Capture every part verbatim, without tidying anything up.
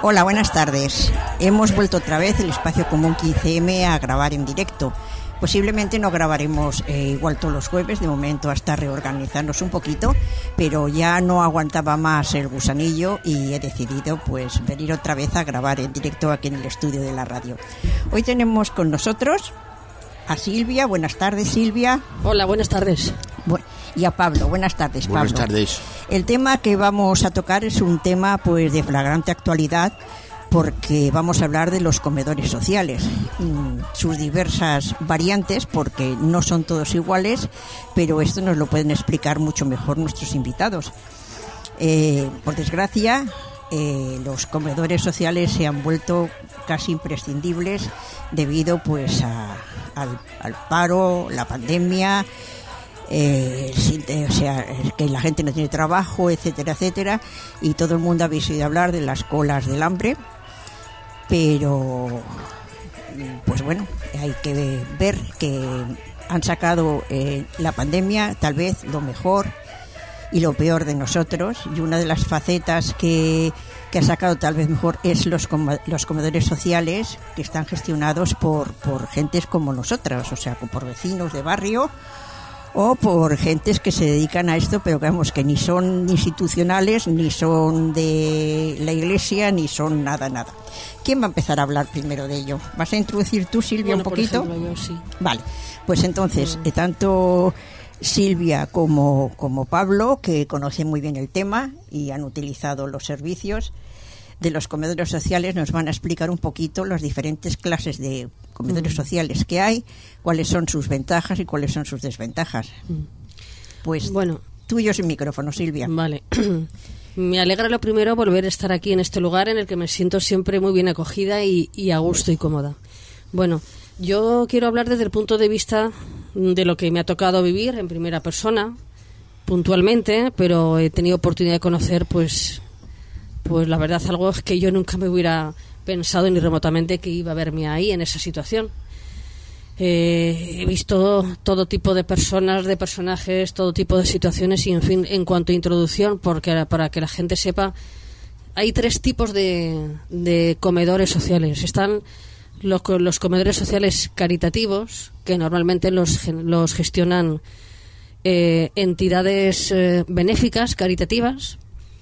Hola, buenas tardes. Hemos vuelto otra vez el Espacio Común quince eme a grabar en directo. Posiblemente no grabaremos eh, igual todos los jueves, de momento hasta reorganizarnos un poquito, pero ya no aguantaba más el gusanillo y he decidido pues venir otra vez a grabar en directo aquí en el estudio de la radio. Hoy tenemos con nosotros a Silvia. Buenas tardes, Silvia. Hola, buenas tardes. Bueno, y a Pablo. Buenas tardes, Pablo. Buenas tardes. El tema que vamos a tocar es un tema pues de flagrante actualidad, porque vamos a hablar de los comedores sociales, sus diversas variantes, porque no son todos iguales, pero esto nos lo pueden explicar mucho mejor nuestros invitados. Eh, por desgracia, eh, los comedores sociales se han vuelto casi imprescindibles debido pues a, al, al paro, la pandemia, Eh, o sea, que la gente no tiene trabajo, etcétera, etcétera, y todo el mundo habéis oído hablar de las colas del hambre, pero pues bueno, hay que ver que han sacado eh, la pandemia tal vez lo mejor y lo peor de nosotros, y una de las facetas que, que ha sacado tal vez mejor es los, com- los comedores sociales, que están gestionados por, por gentes como nosotras, o sea, por vecinos de barrio o por gentes que se dedican a esto, pero que vamos, que ni son institucionales, ni son de la iglesia, ni son nada, nada. ¿Quién va a empezar a hablar primero de ello? ¿Vas a introducir tú, Silvia, bueno, un poquito? Por ejemplo, yo sí. Vale, pues entonces, eh, tanto Silvia como, como Pablo, que conocen muy bien el tema y han utilizado los servicios de los comedores sociales, nos van a explicar un poquito las diferentes clases de comedores mm. sociales que hay, cuáles son sus ventajas y cuáles son sus desventajas. Mm. Pues bueno, tuyo sin micrófono, Silvia. Vale. Me alegra lo primero volver a estar aquí en este lugar en el que me siento siempre muy bien acogida y, y a gusto y cómoda. Bueno, yo quiero hablar desde el punto de vista de lo que me ha tocado vivir en primera persona, puntualmente, pero he tenido oportunidad de conocer pues pues la verdad algo es que yo nunca me hubiera pensado ni remotamente que iba a verme ahí en esa situación. Eh, he visto todo tipo de personas, de personajes, todo tipo de situaciones y en fin, en cuanto a introducción, porque para que la gente sepa, hay tres tipos de, de comedores sociales. Están los, los comedores sociales caritativos, que normalmente los, los gestionan eh, entidades eh, benéficas, caritativas.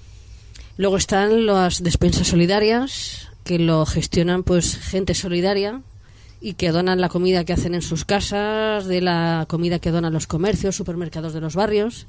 Luego están las despensas solidarias, que lo gestionan pues gente solidaria y que donan la comida que hacen en sus casas, de la comida que donan los comercios, supermercados de los barrios.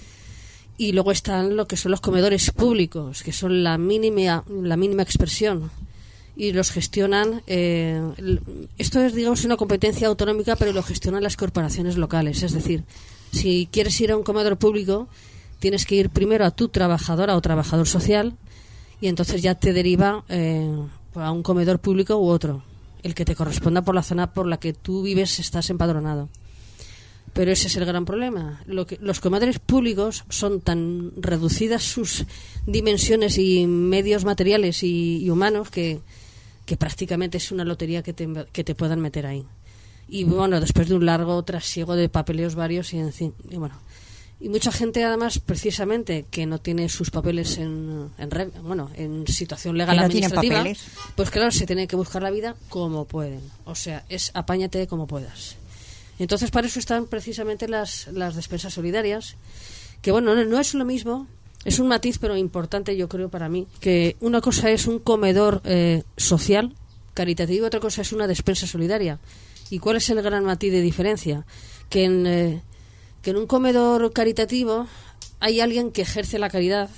Y luego están lo que son los comedores públicos, que son la mínima, la mínima expresión. Y los gestionan, eh, esto es digamos una competencia autonómica, pero lo gestionan las corporaciones locales. Es decir, si quieres ir a un comedor público, tienes que ir primero a tu trabajadora o trabajador social y entonces ya te deriva eh, a un comedor público u otro, el que te corresponda por la zona por la que tú vives, estás empadronado. Pero ese es el gran problema. Lo que, los comedores públicos son tan reducidas sus dimensiones y medios materiales y, y humanos que, que prácticamente es una lotería que te, que te puedan meter ahí. Y bueno, después de un largo trasiego de papeleos varios y, en fin, y bueno... Y mucha gente, además, precisamente, que no tiene sus papeles en, en red, bueno, en situación legal no administrativa, pues claro, se tiene que buscar la vida como pueden. O sea, es apáñate como puedas. Entonces, para eso están precisamente las, las despensas solidarias, que bueno, no, no es lo mismo, es un matiz, pero importante, yo creo, para mí, que una cosa es un comedor eh, social, caritativo, otra cosa es una despensa solidaria. ¿Y cuál es el gran matiz de diferencia? Que en... Eh, que en un comedor caritativo hay alguien que ejerce la caridad,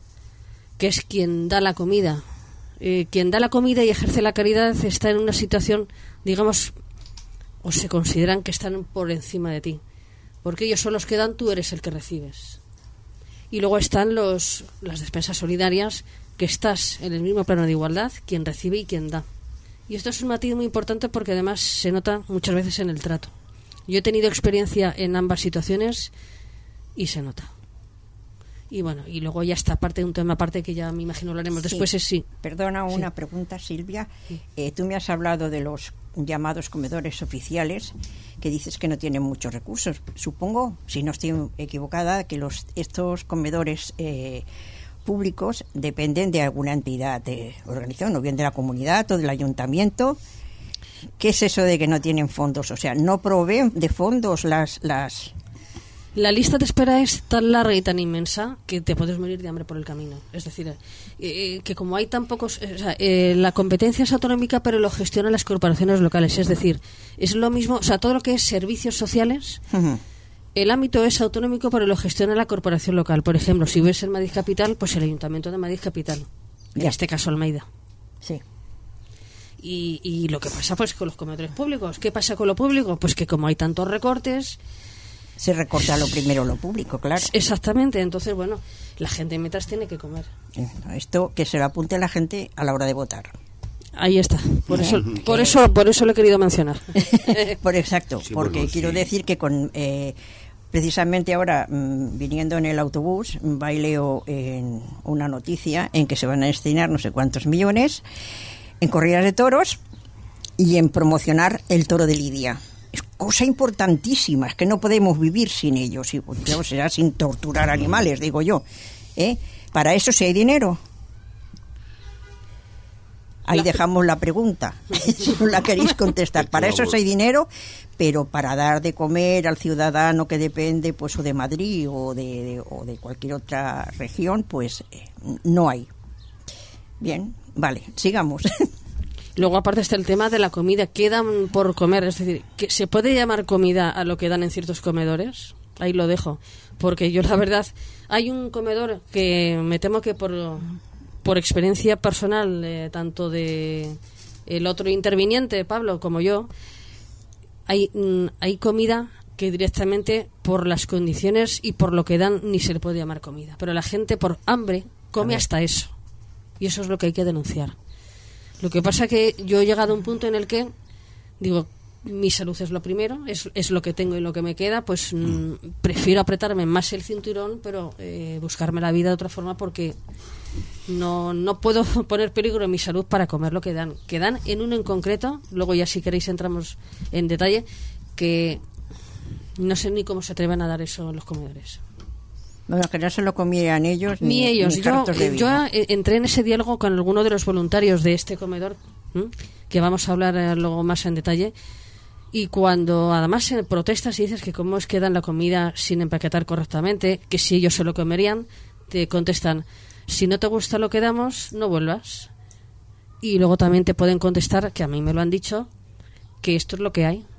que es quien da la comida. Eh, quien da la comida y ejerce la caridad está en una situación, digamos, o se consideran que están por encima de ti, porque ellos son los que dan, tú eres el que recibes. Y luego están los las despensas solidarias, que estás en el mismo plano de igualdad, quien recibe y quien da. Y esto es un matiz muy importante porque además se nota muchas veces en el trato. Yo he tenido experiencia en ambas situaciones y se nota. Y bueno, y luego ya está parte de un tema aparte que ya me imagino hablaremos sí. después. Es sí. Perdona, una sí. pregunta, Silvia. Sí. Eh, tú me has hablado de los llamados comedores oficiales, que dices que no tienen muchos recursos. Supongo, si no estoy equivocada, que los estos comedores eh, públicos dependen de alguna entidad de organización, o bien de la comunidad o del ayuntamiento. ¿Qué es eso de que no tienen fondos? O sea, no proveen de fondos las... las... La lista de espera es tan larga y tan inmensa que te puedes morir de hambre por el camino. Es decir, eh, que como hay tan pocos... O sea, eh, la competencia es autonómica, pero lo gestionan las corporaciones locales. Es decir, es lo mismo... O sea, todo lo que es servicios sociales, uh-huh. el ámbito es autonómico, pero lo gestiona la corporación local. Por ejemplo, si ves en Madrid Capital, pues el Ayuntamiento de Madrid Capital. En ya. este caso, Almeida. Sí. Y, y lo que pasa pues con los comedores públicos. ¿Qué pasa con lo público? Pues que como hay tantos recortes... Se recorta lo primero lo público, claro. Exactamente, entonces, bueno, la gente mientras tiene que comer. Esto que se lo apunte a la gente a la hora de votar. Ahí está, por eso por eso por eso lo he querido mencionar. Por exacto, sí, porque bueno, quiero sí. decir que con eh, precisamente ahora mmm, viniendo en el autobús, va y leo en una noticia en que se van a destinar no sé cuántos millones en corridas de toros y en promocionar el toro de Lidia. Es cosa importantísima, es que no podemos vivir sin ellos, y pues, será sin torturar animales, digo yo. ¿Eh? Para eso sí hay dinero. Ahí la... dejamos la pregunta, si no la queréis contestar. Para eso sí hay dinero, pero para dar de comer al ciudadano que depende pues o de Madrid o de, de, o de cualquier otra región, pues eh, no hay. Bien, vale, sigamos. Luego, aparte, está el tema de la comida. ¿Qué dan por comer? Es decir, ¿que ¿se puede llamar comida a lo que dan en ciertos comedores? Ahí lo dejo. Porque yo, la verdad, hay un comedor que me temo que por, por experiencia personal, eh, tanto de el otro interviniente, Pablo, como yo, hay, mm, hay comida que directamente, por las condiciones y por lo que dan, ni se le puede llamar comida. Pero la gente, por hambre, come hasta eso. Y eso es lo que hay que denunciar. Lo que pasa que yo he llegado a un punto en el que digo, mi salud es lo primero, es, es lo que tengo y lo que me queda, pues mm, prefiero apretarme más el cinturón, pero eh, buscarme la vida de otra forma, porque no, no puedo poner peligro en mi salud para comer lo que dan. Que dan en uno en concreto, luego ya si queréis entramos en detalle, que no sé ni cómo se atreven a dar eso en los comedores. Bueno, que no se lo comieran ellos ni, ni ellos. Ni yo, yo entré en ese diálogo con alguno de los voluntarios de este comedor, ¿m? que vamos a hablar eh, luego más en detalle, y cuando además eh, protestas y dices que cómo es que dan la comida sin empaquetar correctamente, que si ellos se lo comerían, te contestan, si no te gusta lo que damos, no vuelvas. Y luego también te pueden contestar, que a mí me lo han dicho, que esto es lo que hay.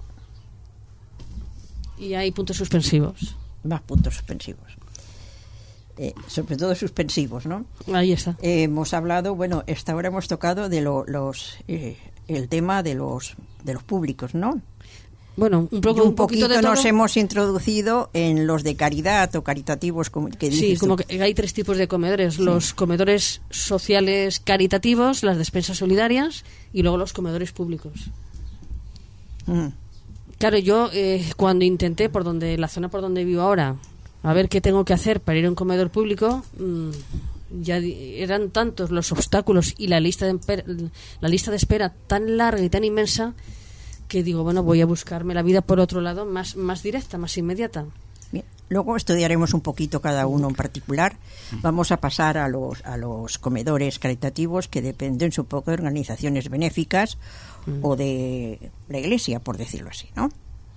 Y hay puntos suspensivos. Más puntos suspensivos. Eh, sobre todo suspensivos, ¿no? Ahí está. Eh, hemos hablado, bueno, esta hora hemos tocado de lo, los eh, el tema de los de los públicos, ¿no? Bueno, un poco, y un, un poquito poquito de nos todo. Hemos introducido en los de caridad o caritativos, como que dices. Sí, como tú. que hay tres tipos de comedores: sí. Los comedores sociales caritativos, las despensas solidarias y luego los comedores públicos. Mm. Claro, yo eh, cuando intenté por donde la zona por donde vivo ahora, a ver qué tengo que hacer para ir a un comedor público, mmm, ya eran tantos los obstáculos y la lista de la lista de espera tan larga y tan inmensa que digo, bueno, voy a buscarme la vida por otro lado, más más directa, más inmediata. Bien. Luego estudiaremos un poquito cada uno en particular. Vamos a pasar a los a los comedores caritativos, que dependen supongo de organizaciones benéficas mm. o de la iglesia, por decirlo así, ¿no?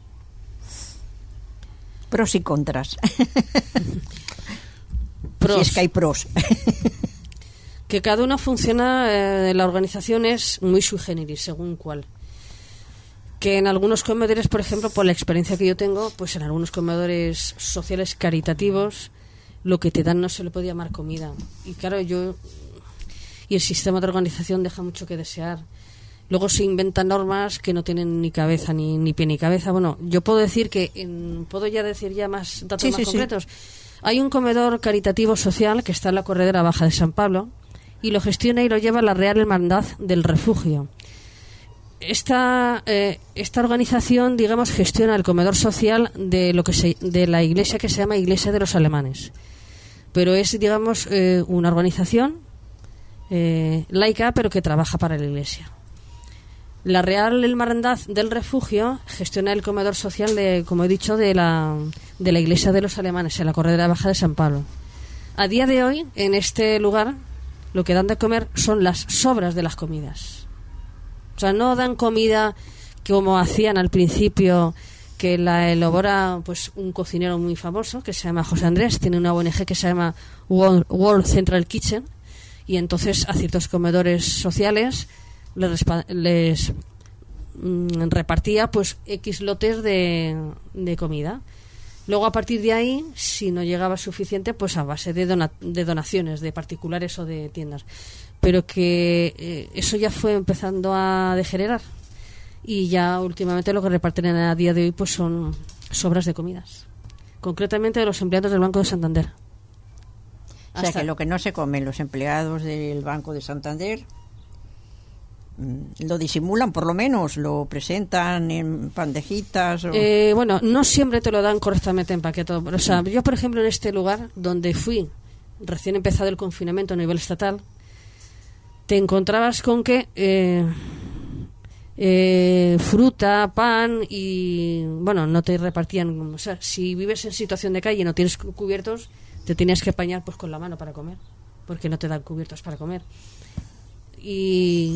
Pros y contras. Pros. Si es que hay pros. Que cada uno funciona, eh, la organización es muy sui generis, según cuál. Que en algunos comedores, por ejemplo, por la experiencia que yo tengo, pues en algunos comedores sociales caritativos, lo que te dan no se le puede llamar comida. Y claro, yo... Y el sistema de organización deja mucho que desear. Luego se inventan normas que no tienen ni cabeza, ni, ni pie ni cabeza. Bueno, yo puedo decir que, en, puedo ya decir ya más datos sí, más sí, concretos. Sí. Hay un comedor caritativo social que está en la Corredera Baja de San Pablo y lo gestiona y lo lleva la Real Hermandad del Refugio. Esta, eh, esta organización, digamos, gestiona el comedor social de lo que se, de la iglesia que se llama Iglesia de los Alemanes. Pero es, digamos, eh, una organización eh, laica, pero que trabaja para la iglesia. La Real Hermandad del Refugio gestiona el comedor social, de, como he dicho, de la, de la Iglesia de los Alemanes, en la Corredera Baja de San Pablo. A día de hoy, en este lugar, lo que dan de comer son las sobras de las comidas. O sea, no dan comida como hacían al principio, que la elabora pues un cocinero muy famoso que se llama José Andrés, tiene una O N G que se llama World, World Central Kitchen, y entonces a ciertos comedores sociales les, les mm, repartía pues X lotes de, de comida. Luego, a partir de ahí, si no llegaba suficiente, pues a base de, dona, de donaciones de particulares o de tiendas. Pero que eh, eso ya fue empezando a degenerar. Y ya últimamente lo que reparten a día de hoy pues son sobras de comidas. Concretamente de los empleados del Banco de Santander. O sea, Hasta que lo que no se comen los empleados del Banco de Santander lo disimulan, por lo menos, lo presentan en bandejitas. O... Eh, bueno, no siempre te lo dan correctamente empaquetado. O sea, yo, por ejemplo, en este lugar donde fui, recién empezado el confinamiento a nivel estatal, te encontrabas con que eh, eh, fruta, pan y, bueno, no te repartían. O sea, si vives en situación de calle y no tienes cubiertos, te tienes que apañar pues con la mano para comer, porque no te dan cubiertos para comer. Y...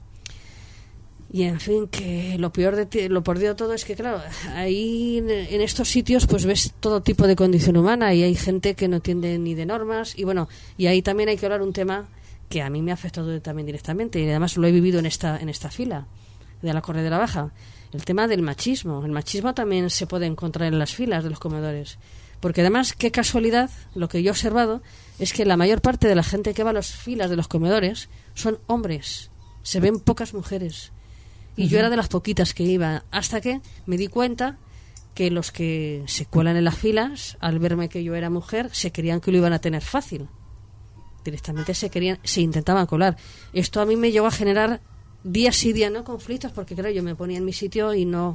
Y en fin, que lo peor de ti, lo peor de todo es que, claro, ahí en estos sitios pues ves todo tipo de condición humana y hay gente que no entiende ni de normas. Y bueno, y ahí también hay que hablar un tema que a mí me ha afectado también directamente, y además lo he vivido en esta en esta fila de la Corredera Baja, el tema del machismo. El machismo también se puede encontrar en las filas de los comedores, porque además, qué casualidad, lo que yo he observado es que la mayor parte de la gente que va a las filas de los comedores son hombres, se ven pocas mujeres. Y yo era de las poquitas que iba, hasta que me di cuenta que los que se cuelan en las filas, al verme que yo era mujer, se creían que lo iban a tener fácil. Directamente se querían, se intentaban colar. Esto a mí me llevó a generar día sí día no conflictos, porque claro, yo me ponía en mi sitio y no,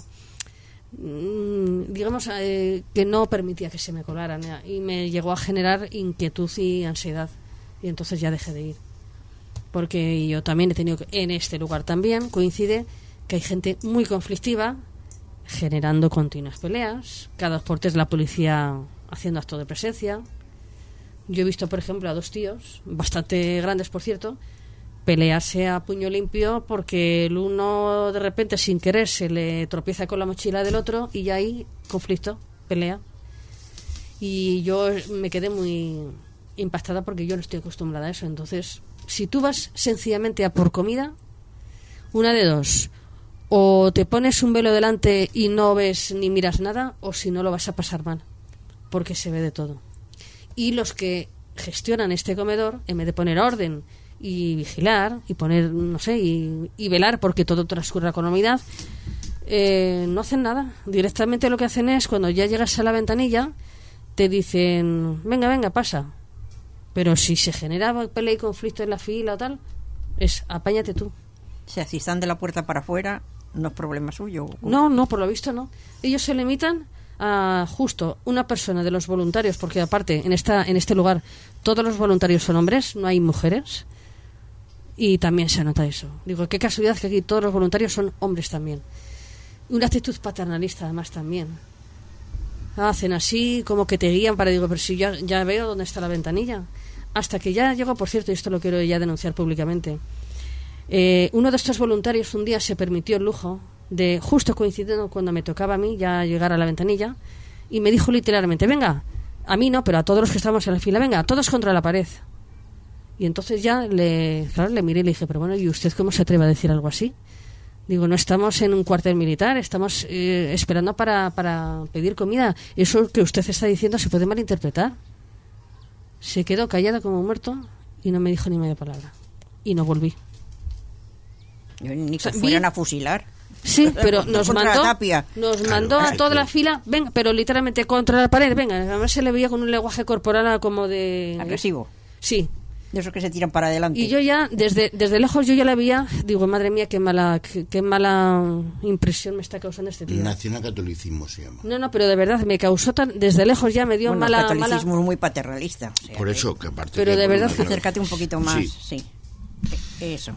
digamos, eh, que no permitía que se me colaran, y me llegó a generar inquietud y ansiedad, y entonces ya dejé de ir. Porque yo también he tenido, en este lugar también coincide que hay gente muy conflictiva, generando continuas peleas, cada dos por tres la policía haciendo acto de presencia. Yo he visto, por ejemplo, a dos tíos, bastante grandes por cierto, pelearse a puño limpio porque el uno de repente sin querer se le tropieza con la mochila del otro y ya hay conflicto, pelea. Y yo me quedé muy impactada porque yo no estoy acostumbrada a eso. Entonces, si tú vas sencillamente a por comida, una de dos: o te pones un velo delante y no ves ni miras nada, o si no lo vas a pasar mal, porque se ve de todo. Y los que gestionan este comedor, en vez de poner orden y vigilar y poner, no sé, y, y velar porque todo transcurra con normalidad, eh, no hacen nada. Directamente lo que hacen es, cuando ya llegas a la ventanilla, te dicen, venga, venga, pasa. Pero si se genera pelea y conflicto en la fila o tal, es apáñate tú. O sea, si están de la puerta para afuera, no es problema suyo. No, no, por lo visto no. Ellos se limitan a justo una persona de los voluntarios, porque aparte en esta en este lugar todos los voluntarios son hombres, no hay mujeres, y también se nota eso. Digo, qué casualidad que aquí todos los voluntarios son hombres también. Una actitud paternalista además también. Hacen así, como que te guían para, digo, pero si ya, ya veo dónde está la ventanilla. Hasta que ya llegó, por cierto, y esto lo quiero ya denunciar públicamente, eh, uno de estos voluntarios un día se permitió el lujo de, justo coincidiendo cuando me tocaba a mí ya llegar a la ventanilla, y me dijo literalmente, venga, a mí no, pero a todos los que estamos en la fila, venga, todos contra la pared. Y entonces ya le, claro, le miré y le dije, pero bueno, ¿y usted cómo se atreve a decir algo así? Digo, no estamos en un cuartel militar, estamos eh, esperando para, para pedir comida. Eso que usted está diciendo se puede malinterpretar. Se quedó callada como un muerto y no me dijo ni media palabra. Y no volví. Ni que fueran a fusilar. Sí, pero nos mandó, nos mandó a toda la fila, venga, pero literalmente contra la pared, venga. Además se le veía con un lenguaje corporal como de... agresivo. Sí. De esos que se tiran para adelante. Y yo ya, desde desde lejos, yo ya la veía, digo, madre mía, qué mala qué, qué mala impresión me está causando este tío. Nacionalcatolicismo se llama. No, no, pero de verdad, me causó tan, desde lejos ya me dio bueno, mala... el catolicismo mala... es muy paternalista. O sea, por eso, que, que aparte... Pero que de verdad, acércate un poquito más, sí. sí. Eso.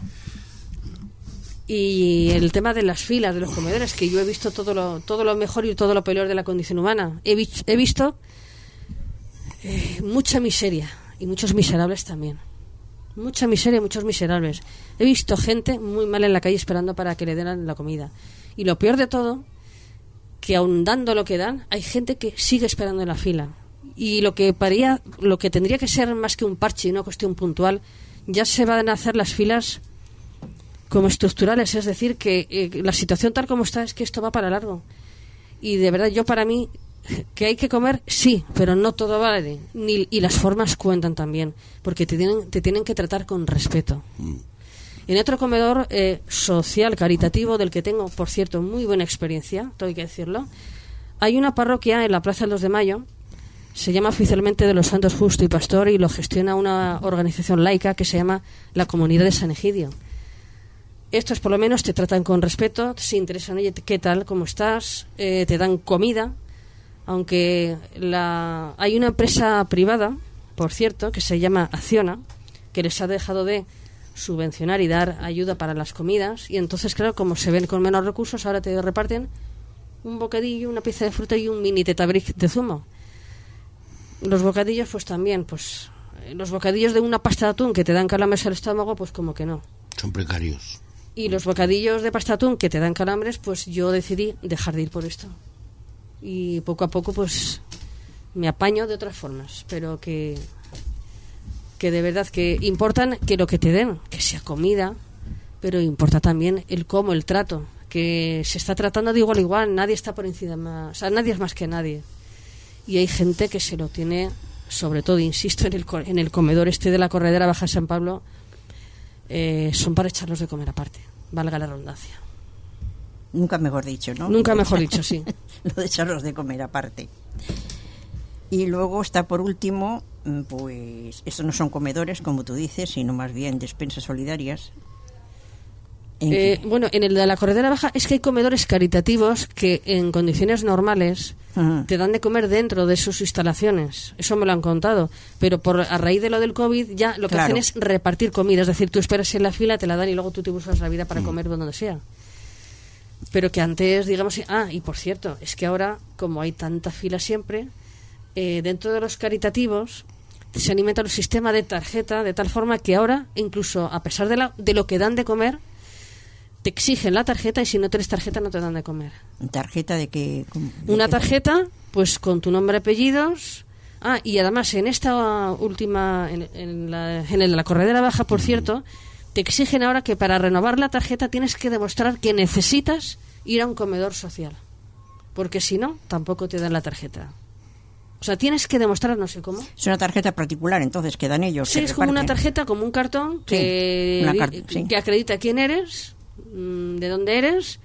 Y el tema de las filas, de los comedores, que yo he visto todo lo todo lo mejor y todo lo peor de la condición humana. He, vi, he visto eh, mucha miseria y muchos miserables también. Mucha miseria y muchos miserables. He visto gente muy mal en la calle esperando para que le den la comida. Y lo peor de todo, que aun dando lo que dan, hay gente que sigue esperando en la fila. Y lo que paría, lo que tendría que ser más que un parche y una cuestión puntual, ya se van a hacer las filas como estructurales. Es decir, que eh, la situación tal como está es que esto va para largo. Y de verdad, yo para mí, que hay que comer, sí, pero no todo vale. Ni, y las formas cuentan también, porque te tienen, te tienen que tratar con respeto. Mm. En otro comedor eh, social, caritativo, del que tengo, por cierto, muy buena experiencia, tengo que decirlo, hay una parroquia en la Plaza del dos de Mayo, se llama oficialmente de los Santos Justo y Pastor, y lo gestiona una organización laica que se llama la Comunidad de San Egidio. Estos por lo menos te tratan con respeto, se interesan, oye, ¿qué tal? ¿Cómo estás? Eh, te dan comida. Aunque la... hay una empresa privada, por cierto, que se llama Acciona, que les ha dejado de subvencionar y dar ayuda para las comidas, y entonces, claro, como se ven con menos recursos, ahora te reparten un bocadillo, una pieza de fruta y un mini tetabric de zumo. Los bocadillos, pues también, pues los bocadillos de una pasta de atún que te dan calambres al estómago, pues como que no. Son precarios. Y los bocadillos de pasta de atún que te dan calambres, pues yo decidí dejar de ir por esto. Y poco a poco pues me apaño de otras formas, pero que que de verdad que importan que lo que te den, que sea comida, pero importa también el cómo, el trato, que se está tratando de igual a igual, nadie está por encima, o sea, nadie es más que nadie. Y hay gente que se lo tiene, sobre todo, insisto, en el, en el comedor este de la Corredera Baja de San Pablo, eh, son para echarlos de comer aparte, valga la redundancia. Nunca mejor dicho, ¿no? Nunca mejor dicho, sí. Lo de echarlos de comer aparte. Y luego está por último, pues estos no son comedores, como tú dices, sino más bien despensas solidarias. ¿En eh, bueno, en el de la Corredera Baja es que hay comedores caritativos que en condiciones normales uh-huh. te dan de comer dentro de sus instalaciones. Eso me lo han contado. Pero por a raíz de lo del COVID ya lo que claro. hacen es repartir comida. Es decir, tú esperas en la fila, te la dan y luego tú te buscas la vida para uh-huh. comer donde sea. Pero que antes, digamos... Ah, y por cierto, es que ahora, como hay tanta fila siempre, eh, dentro de los caritativos se han inventado un sistema de tarjeta de tal forma que ahora, incluso a pesar de, la, de lo que dan de comer, te exigen la tarjeta y si no tienes tarjeta no te dan de comer. ¿Tarjeta de qué? De Una qué tarjeta, pues con tu nombre, apellidos... Ah, y además en esta última... En, en, la, en el de la Corredera Baja, por cierto... Te exigen ahora que para renovar la tarjeta tienes que demostrar que necesitas ir a un comedor social. Porque si no, tampoco te dan la tarjeta. O sea, tienes que demostrar no sé cómo. Es una tarjeta particular, entonces, que dan ellos. Sí, es como una tarjeta, como un cartón que, sí, car- sí. que acredita quién eres, de dónde eres,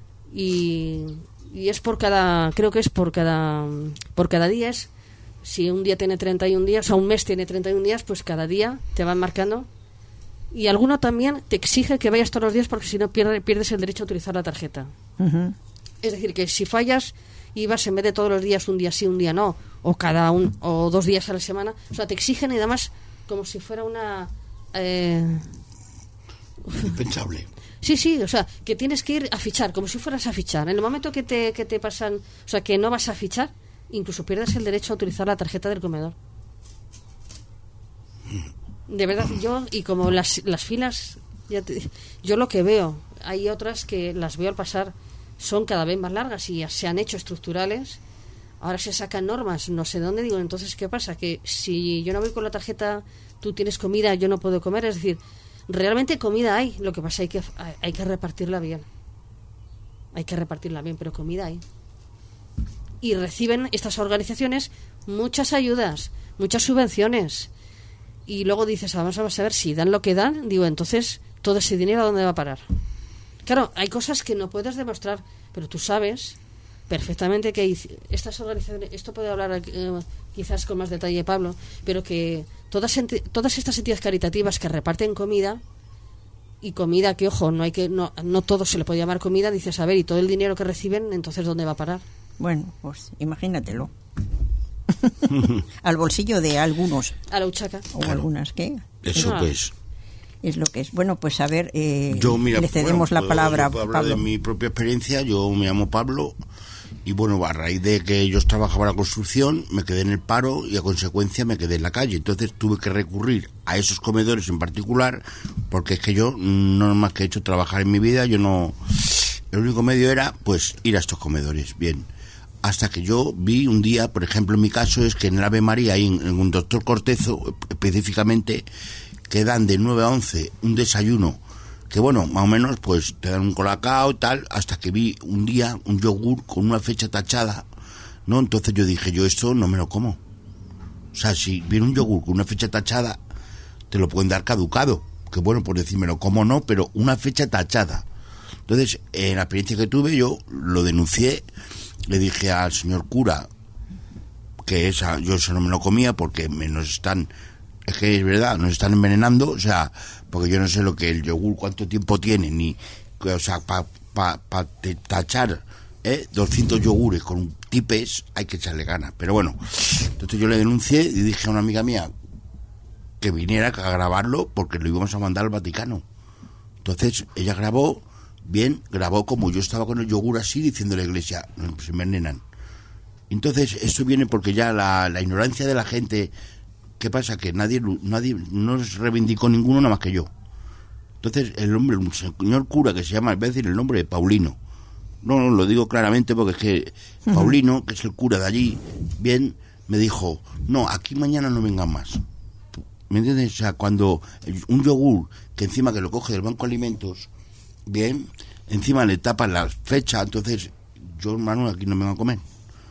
y, y es por cada, creo que es por cada, por cada día. Es, si un día tiene treinta y un días, o sea, un mes tiene treinta y un días, pues cada día te van marcando. Y alguno también te exige que vayas todos los días porque si no pierde, pierdes el derecho a utilizar la tarjeta. Uh-huh. Es decir, que si fallas y vas en vez de todos los días, un día sí, un día no, o cada un o dos días a la semana, o sea, te exigen y además como si fuera una... Eh... Impensable. Sí, sí, o sea, que tienes que ir a fichar, como si fueras a fichar. En el momento que te, que te pasan, o sea, que no vas a fichar, incluso pierdes el derecho a utilizar la tarjeta del comedor. De verdad, yo, y como las, las filas, ya te, yo lo que veo, hay otras que las veo al pasar, son cada vez más largas y ya se han hecho estructurales, ahora se sacan normas, no sé dónde, digo, entonces, ¿qué pasa? Que si yo no voy con la tarjeta, tú tienes comida, yo no puedo comer, es decir, realmente comida hay, lo que pasa es que hay, hay que repartirla bien, hay que repartirla bien, pero comida hay. Y reciben estas organizaciones muchas ayudas, muchas subvenciones. Y luego dices, vamos a ver, si dan lo que dan, digo, entonces, todo ese dinero ¿a dónde va a parar? Claro, hay cosas que no puedes demostrar, pero tú sabes perfectamente que hay estas organizaciones, esto puede hablar eh, quizás con más detalle Pablo, pero que todas enti- todas estas entidades caritativas que reparten comida, y comida que, ojo, no hay que no, no todo se le puede llamar comida, dices, a ver, y todo el dinero que reciben, entonces, ¿dónde va a parar? Bueno, pues imagínatelo. Al bolsillo de algunos. A la huchaca. O claro. Algunas, ¿qué? Eso no. pues. Es lo que es. Bueno, pues a ver, eh, yo, mira, le cedemos bueno, la palabra a Pablo. Pablo. De mi propia experiencia, yo me llamo Pablo Y bueno, a raíz de que ellos trabajaban la construcción, me quedé en el paro y a consecuencia me quedé en la calle. Entonces tuve que recurrir a esos comedores en particular, porque es que yo no más que he hecho trabajar en mi vida, yo no... El único medio era, pues, ir a estos comedores, bien. Hasta que yo vi un día, por ejemplo, en mi caso, es que en el Ave María, hay en, en un Doctor Cortezo, específicamente, que dan de nueve a once un desayuno, que bueno, más o menos, pues te dan un colacao y tal, hasta que vi un día un yogur con una fecha tachada, ¿no? Entonces yo dije, yo esto no me lo como. O sea, si viene un yogur con una fecha tachada, te lo pueden dar caducado, que bueno, por decírmelo como no, pero una fecha tachada. Entonces, en la experiencia que tuve, yo lo denuncié, le dije al señor cura que esa, yo eso no me lo comía porque me nos están... Es que es verdad, nos están envenenando, o sea, porque yo no sé lo que el yogur, cuánto tiempo tiene, ni, o sea, para pa, pa tachar ¿eh? doscientos yogures con tipes, hay que echarle ganas. Pero bueno, entonces yo le denuncié y dije a una amiga mía que viniera a grabarlo porque lo íbamos a mandar al Vaticano. Entonces ella grabó, bien, grabó como yo estaba con el yogur así, diciendo a la iglesia, no, se envenenan. Entonces esto viene porque ya la, la ignorancia de la gente... ¿Qué pasa? Que nadie nadie no reivindicó ninguno nada más que yo. Entonces el hombre, un señor cura que se llama, voy a decir el nombre de Paulino. No, no, lo digo claramente porque es que uh-huh. Paulino, que es el cura de allí, bien, me dijo, no, aquí mañana no vengan más. ¿Me entiendes? O sea, cuando un yogur, que encima que lo coge del Banco de Alimentos, bien, encima le tapan la fecha, entonces yo, hermano, aquí no me van a comer.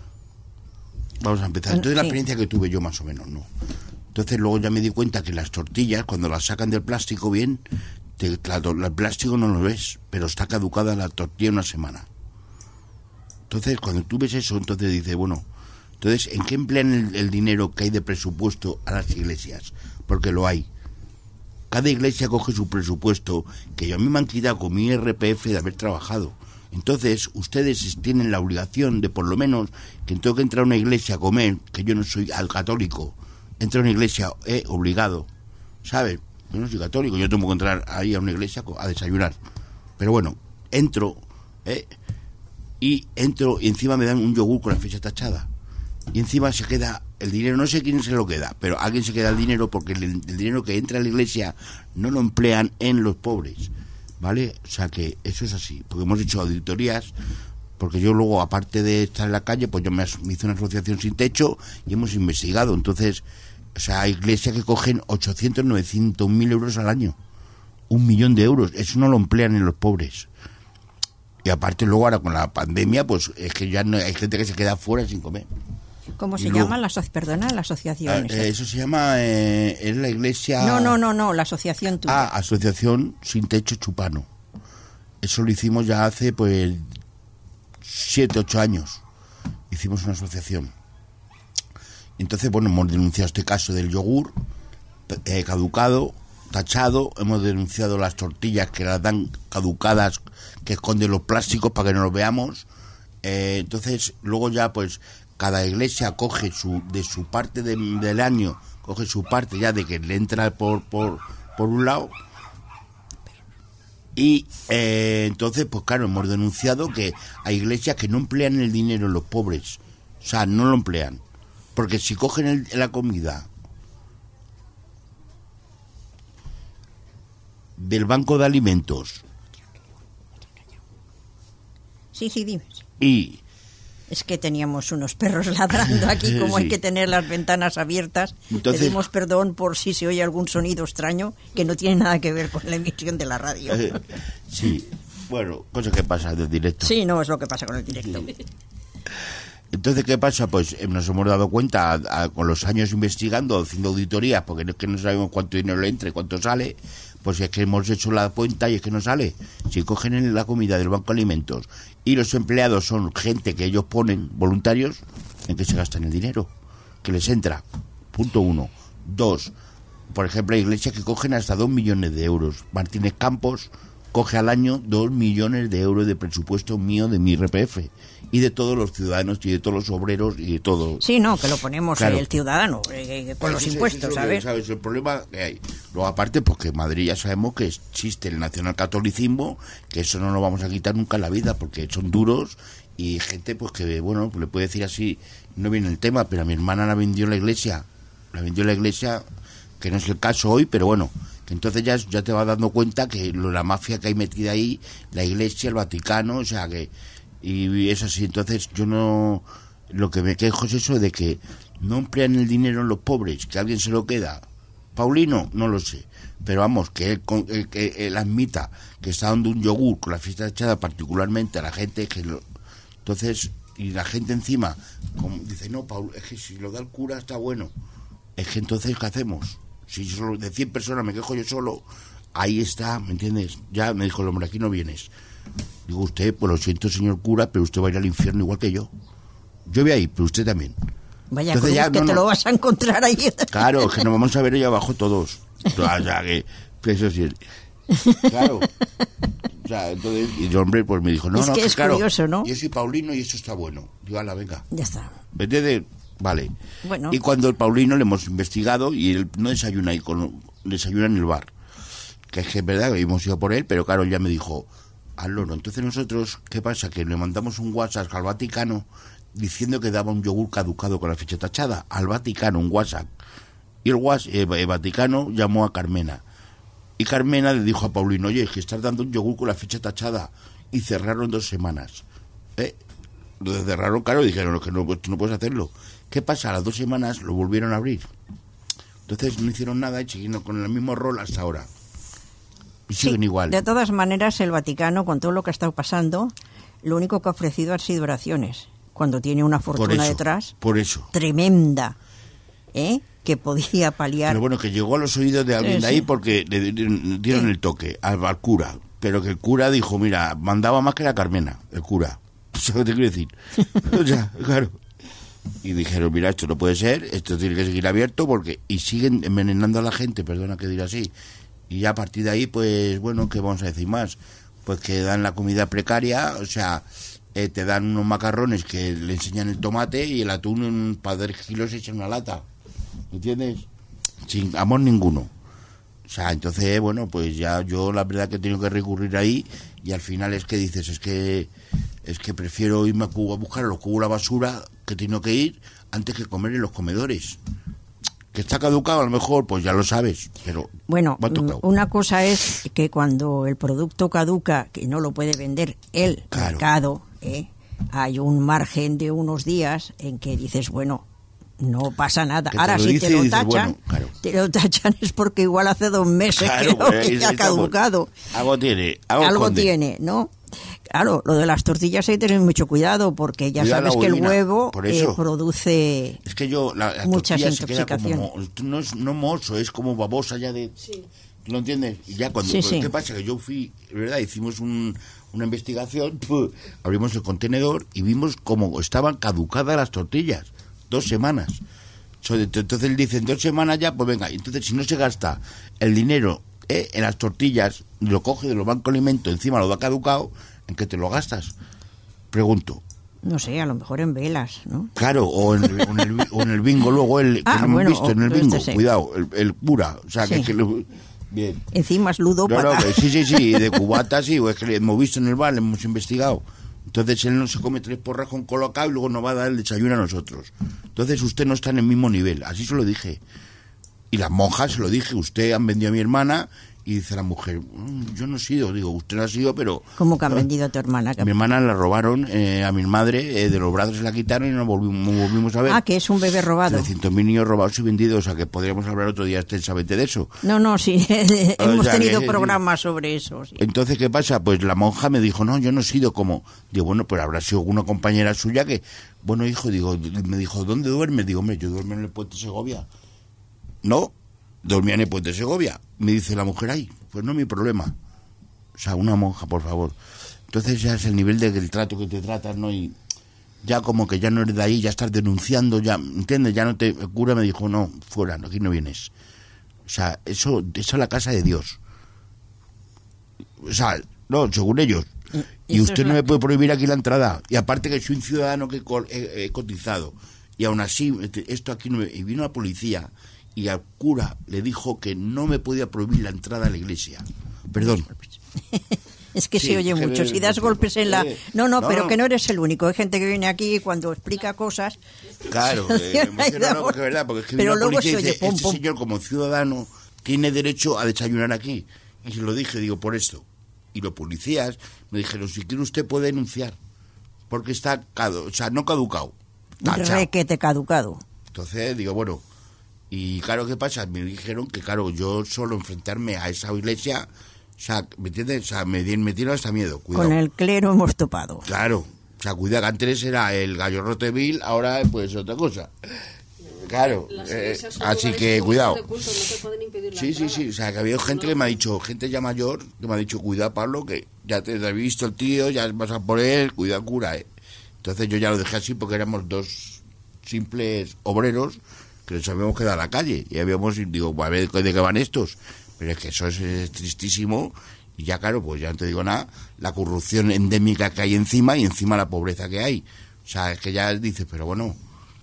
Vamos a empezar. Entonces sí. La experiencia que tuve yo más o menos, ¿no? Entonces luego ya me di cuenta que las tortillas, cuando las sacan del plástico bien, te, la, el plástico no lo ves, pero está caducada la tortilla una semana. Entonces cuando tú ves eso, entonces dices, bueno, entonces ¿en qué emplean el, el dinero que hay de presupuesto a las iglesias? Porque lo hay. Cada iglesia coge su presupuesto, que yo a mí me han quitado con mi I R P F de haber trabajado. Entonces, ustedes tienen la obligación de, por lo menos, que tengo que entrar a una iglesia a comer, que yo no soy al católico, entro a una iglesia eh, obligado, ¿sabes? Yo no soy católico, yo tengo que entrar ahí a una iglesia a desayunar. Pero bueno, entro, eh, y entro, y encima me dan un yogur con la fecha tachada. Y encima se queda el dinero, no sé quién se lo queda, pero alguien se queda el dinero porque el, el dinero que entra a la iglesia no lo emplean en los pobres. ¿Vale? O sea que eso es así, porque hemos hecho auditorías, porque yo luego, aparte de estar en la calle, pues yo me, me hice una asociación sin techo y hemos investigado. Entonces, o sea, hay iglesias que cogen ochocientos, novecientos mil euros al año, un millón de euros, eso no lo emplean en los pobres. Y aparte luego ahora con la pandemia, pues es que ya no hay gente que se queda fuera sin comer. ¿Cómo se luego, llama la, perdona, la asociación? Eh, eso se llama, eh, es la iglesia... No, no, no, no, la asociación tuya. Ah, Asociación Sin Techo Chupano. Eso lo hicimos ya hace, pues, siete, ocho años. Hicimos una asociación. Entonces, bueno, hemos denunciado este caso del yogur eh, caducado, tachado. Hemos denunciado las tortillas que las dan caducadas, que esconden los plásticos para que no los veamos. Eh, entonces, luego ya, pues... Cada iglesia coge su de su parte de, del año, coge su parte ya de que le entra por por, por un lado. Y eh, entonces, pues claro, hemos denunciado que hay iglesias que no emplean el dinero en los pobres. O sea, no lo emplean. Porque si cogen el, la comida del Banco de Alimentos... Sí, sí, dime. Y... Es que teníamos unos perros ladrando aquí, como sí. Hay que tener las ventanas abiertas. Entonces, pedimos perdón por si se oye algún sonido extraño que no tiene nada que ver con la emisión de la radio. Eh, sí, bueno, cosa que pasa del directo. Sí, no, es lo que pasa con el directo. Sí. Entonces, ¿qué pasa? Pues eh, nos hemos dado cuenta a, a, con los años investigando, haciendo auditorías, porque no es que no sabemos cuánto dinero le entra y cuánto sale, pues es que hemos hecho la cuenta y es que no sale. Si cogen en la comida del Banco de Alimentos y los empleados son gente que ellos ponen, voluntarios, ¿en qué se gastan el dinero? Que les entra, punto uno. Dos, por ejemplo, hay iglesias que cogen hasta dos millones de euros. Martínez Campos coge al año dos millones de euros de presupuesto mío de mi I R P F y de todos los ciudadanos y de todos los obreros y de todo. Sí, no, que lo ponemos claro. El ciudadano eh, con los impuestos, es ¿sabes? ¿sabes? El problema que hay. Luego aparte, porque en Madrid ya sabemos que existe el nacionalcatolicismo, que eso no lo vamos a quitar nunca en la vida porque son duros y gente pues que, bueno, le puede decir así, no viene el tema, pero a mi hermana la vendió en la iglesia, la vendió en la iglesia, que no es el caso hoy, pero bueno, que entonces ya, ya te vas dando cuenta que lo, la mafia que hay metida ahí, la iglesia, el Vaticano, o sea que, y es así. Entonces yo no, lo que me quejo es eso de que no emplean el dinero en los pobres, que alguien se lo queda. Paulino, no lo sé, pero vamos, que él, él, que él admita que está dando un yogur con la fiesta echada particularmente a la gente que lo, entonces, y la gente encima como dice, no, Paul, es que si lo da el cura está bueno, es que entonces ¿qué hacemos? Si solo de cien personas me quejo yo solo, ahí está, ¿me entiendes? Ya me dijo el hombre, aquí no vienes. Digo, usted, pues lo siento, señor cura, pero usted va a ir al infierno igual que yo. Yo voy ahí, pero usted también. Vaya, cruz, ya, que no, te no. lo vas a encontrar ahí. Claro, que nos vamos a ver ahí abajo todos. O sea, que, que eso sí. Claro. O sea, entonces, y el hombre pues me dijo, no, es no, que que es claro, curioso, ¿no? Yo soy Paulino y eso está bueno. Digo, ala, venga. Ya está. Vete de... Vale. Bueno. Y cuando el Paulino le hemos investigado y él no desayuna ahí, con, desayuna en el bar. Que es que es verdad que hemos ido por él, pero claro, ya me dijo, al loro. Entonces nosotros, ¿qué pasa? Que le mandamos un WhatsApp al Vaticano diciendo que daba un yogur caducado con la fecha tachada. Al Vaticano, un WhatsApp. Y el, WhatsApp, eh, el Vaticano llamó a Carmena. Y Carmena le dijo a Paulino, oye, es que estás dando un yogur con la fecha tachada. Y cerraron dos semanas. ¿Eh? Lo cerraron, claro, y dijeron que no, tú no puedes hacerlo. ¿Qué pasa? A las dos semanas lo volvieron a abrir. Entonces no hicieron nada y siguieron con el mismo rol hasta ahora. Y siguen sí, igual. De todas maneras, el Vaticano, con todo lo que ha estado pasando, lo único que ha ofrecido han sido oraciones. Cuando tiene una fortuna por eso, detrás. Por eso. Tremenda. ¿Eh? Que podía paliar. Pero bueno, que llegó a los oídos de alguien sí, de ahí sí. porque le dieron sí. el toque al, al cura. Pero que el cura dijo, mira, mandaba más que la Carmena, el cura. ¿Sabes lo que te quiero decir? O sea, claro. Y dijeron, mira, esto no puede ser, esto tiene que seguir abierto porque... Y siguen envenenando a la gente, perdona que diga así. Y ya a partir de ahí, pues, bueno, ¿qué vamos a decir más? Pues que dan la comida precaria, o sea, eh, te dan unos macarrones que le enseñan el tomate y el atún en un par de kilos se echa una lata. ¿Entiendes? Sin amor ninguno. O sea, entonces, bueno, pues ya yo la verdad que he tenido que recurrir ahí y al final es que dices, es que es que prefiero irme a, Cuba a buscar a los cubos la basura que tengo que ir antes que comer en los comedores. Que está caducado a lo mejor, pues ya lo sabes, pero bueno, una cosa es que cuando el producto caduca, que no lo puede vender el claro. mercado, ¿eh? Hay un margen de unos días en que dices, bueno, no pasa nada. Que Ahora te si te lo dices, tachan, bueno, claro. te lo tachan es porque igual hace dos meses claro, creo pues, que ya ha caducado. Algo tiene, algo, algo esconde. tiene, ¿no? Claro, lo de las tortillas hay que tener mucho cuidado porque ya Cuidado sabes que el huevo eh, produce es que yo la, la muchas intoxicaciones. intoxicaciones. Como, no es no mozo, es como babosa ya de... Sí. ¿Lo entiendes? Y ya cuando... Sí, pues, sí. ¿Qué pasa? Que yo fui, ¿verdad? Hicimos un, una investigación, puf, abrimos el contenedor y vimos cómo estaban caducadas las tortillas. Dos semanas. Entonces él dice, en dos semanas ya, pues venga. Entonces si no se gasta el dinero eh, en las tortillas, lo coge de los bancos de alimentos, encima lo da caducado, ¿en qué te lo gastas? Pregunto. No sé, a lo mejor en velas, ¿no? Claro, o en el, o en el, o en el bingo, luego el ah, que bueno, hemos visto en el bingo, este sí. cuidado, el, el cura, o sea, sí. que, que lo, bien. Encima es ludópata. No, no, que sí, sí, sí, de cubata sí, o es que le hemos visto en el bar, le hemos investigado. Entonces él no se come tres porras con colacao y luego nos va a dar el desayuno a nosotros. Entonces usted no está en el mismo nivel, así se lo dije. Y las monjas se lo dije, usted han vendido a mi hermana. Y dice la mujer, mmm, yo no he sido, digo, usted no ha sido, pero... ¿Cómo que han ¿no? vendido a tu hermana? Mi hermana la robaron eh, a mi madre, eh, de los brazos se la quitaron y no volvimos, volvimos a ver. Ah, que es un bebé robado. trescientos mil niños robados y vendidos, o sea que podríamos hablar otro día extensamente de eso. No, no, sí, hemos o sea, tenido que, programas sobre eso. Sí. Entonces, ¿qué pasa? Pues la monja me dijo, no, yo no he sido como... Digo, bueno, pues habrá sido una compañera suya que... Bueno, hijo, digo, me dijo, ¿dónde duermes? Digo, hombre, yo duermo en el Puente Segovia. No, dormía en el Puente Segovia. Me dice la mujer, ay, pues no es mi problema. O sea, una monja, por favor. Entonces ya es el nivel del trato que te tratan, ¿no? Y ya como que ya no eres de ahí, ya estás denunciando, ya, ¿entiendes? Ya no te... El cura me dijo, no, fuera, aquí no vienes. O sea, eso, eso es la casa de Dios. O sea, no, según ellos. Y usted no la... me puede prohibir aquí la entrada. Y aparte que soy un ciudadano que he, he cotizado. Y aún así, esto aquí no me... Y vino la policía... Y al cura le dijo que no me podía prohibir la entrada a la iglesia. Perdón. Es que Sí, se oye es que mucho. me- Si das me- golpes en la... eh, No, no, no, pero no. que no eres el único. Hay gente que viene aquí y cuando explica cosas... Claro, eh, me emociona, no, porque es verdad, porque es que Pero viene la luego policía se y dice, oye pum, este pum. señor como ciudadano tiene derecho a desayunar aquí. Y se lo dije, digo, por esto. Y los policías me dijeron, si quiere usted puede denunciar, porque está, cadu o sea, no caducado, tachado. Requete caducado. Entonces digo, bueno, y claro, ¿qué pasa? Me dijeron que, claro, yo solo enfrentarme a esa iglesia, o sea, ¿me entiendes? O sea, me, di- me dieron hasta miedo, cuidado. Con el clero hemos topado. Claro, o sea, cuidado, que antes era el gallo rotevil, ahora pues otra cosa. Claro, Las eh, iglesias son así lugares que públicos cuidado. de culto, no te pueden impedir la Sí, sí, entrada. sí, o sea, que había gente que me ha dicho, gente ya mayor, que me ha dicho, cuidado, Pablo, que ya te has visto el tío, ya vas a por él, cuidado, cura, eh. Entonces yo ya lo dejé así porque éramos dos simples obreros que nos habíamos quedado a la calle y habíamos, digo, a ver de qué van estos, pero es que eso es, es tristísimo y ya claro, pues ya no te digo nada, la corrupción endémica que hay encima y encima la pobreza que hay, o sea, es que ya dices, pero bueno,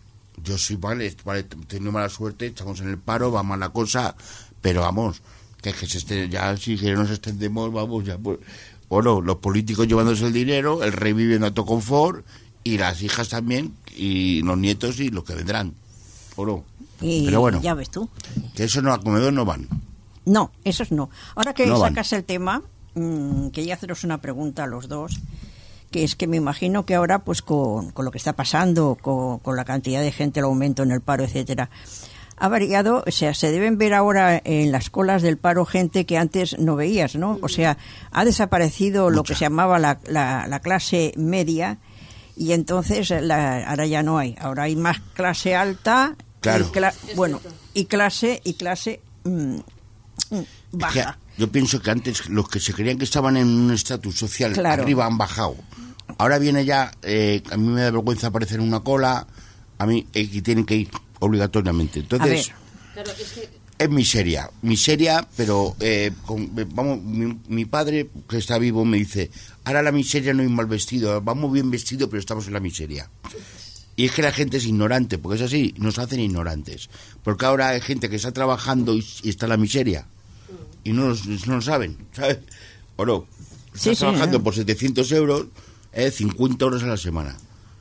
yo soy, vale, vale, tengo mala suerte, estamos en el paro, va mal la cosa, pero vamos, que es que se esté, ya si que nos extendemos, vamos, ya pues, bueno, los políticos llevándose el dinero, el rey viviendo a todo confort, y las hijas también, y los nietos y los que vendrán, ¿o no? Y Pero bueno, ya ves tú. que eso no, a comedor no van. No, esos no. Ahora que No van. sacas el tema, mmm, quería haceros una pregunta a los dos, que es que me imagino que ahora, pues con, con lo que está pasando, con, con la cantidad de gente, el aumento en el paro, etcétera, ha variado, o sea, se deben ver ahora en las colas del paro gente que antes no veías, ¿no? O sea, ha desaparecido lo que se llamaba la, la, la clase media y entonces la, ahora ya no hay. Ahora hay más clase alta, Claro. y cla- bueno, y clase y clase mm, mm, Es que baja. yo pienso que antes los que se creían que estaban en un estatus social Claro. arriba han bajado. Ahora viene ya, eh, a mí me da vergüenza aparecer en una cola, a mí eh, que tienen que ir obligatoriamente. Entonces, A ver. Claro, es que es miseria, miseria, pero eh, con- eh, vamos, mi, mi padre que está vivo me dice, ahora la miseria no es mal vestido, vamos bien vestido, pero estamos en la miseria. Y es que la gente es ignorante, porque es así, nos hacen ignorantes. Porque ahora hay gente que está trabajando y, y está en la miseria. Y no, los- no lo saben, ¿sabes? O no. Estás Sí, sí, trabajando ¿eh? por setecientos euros, eh, cincuenta horas a la semana.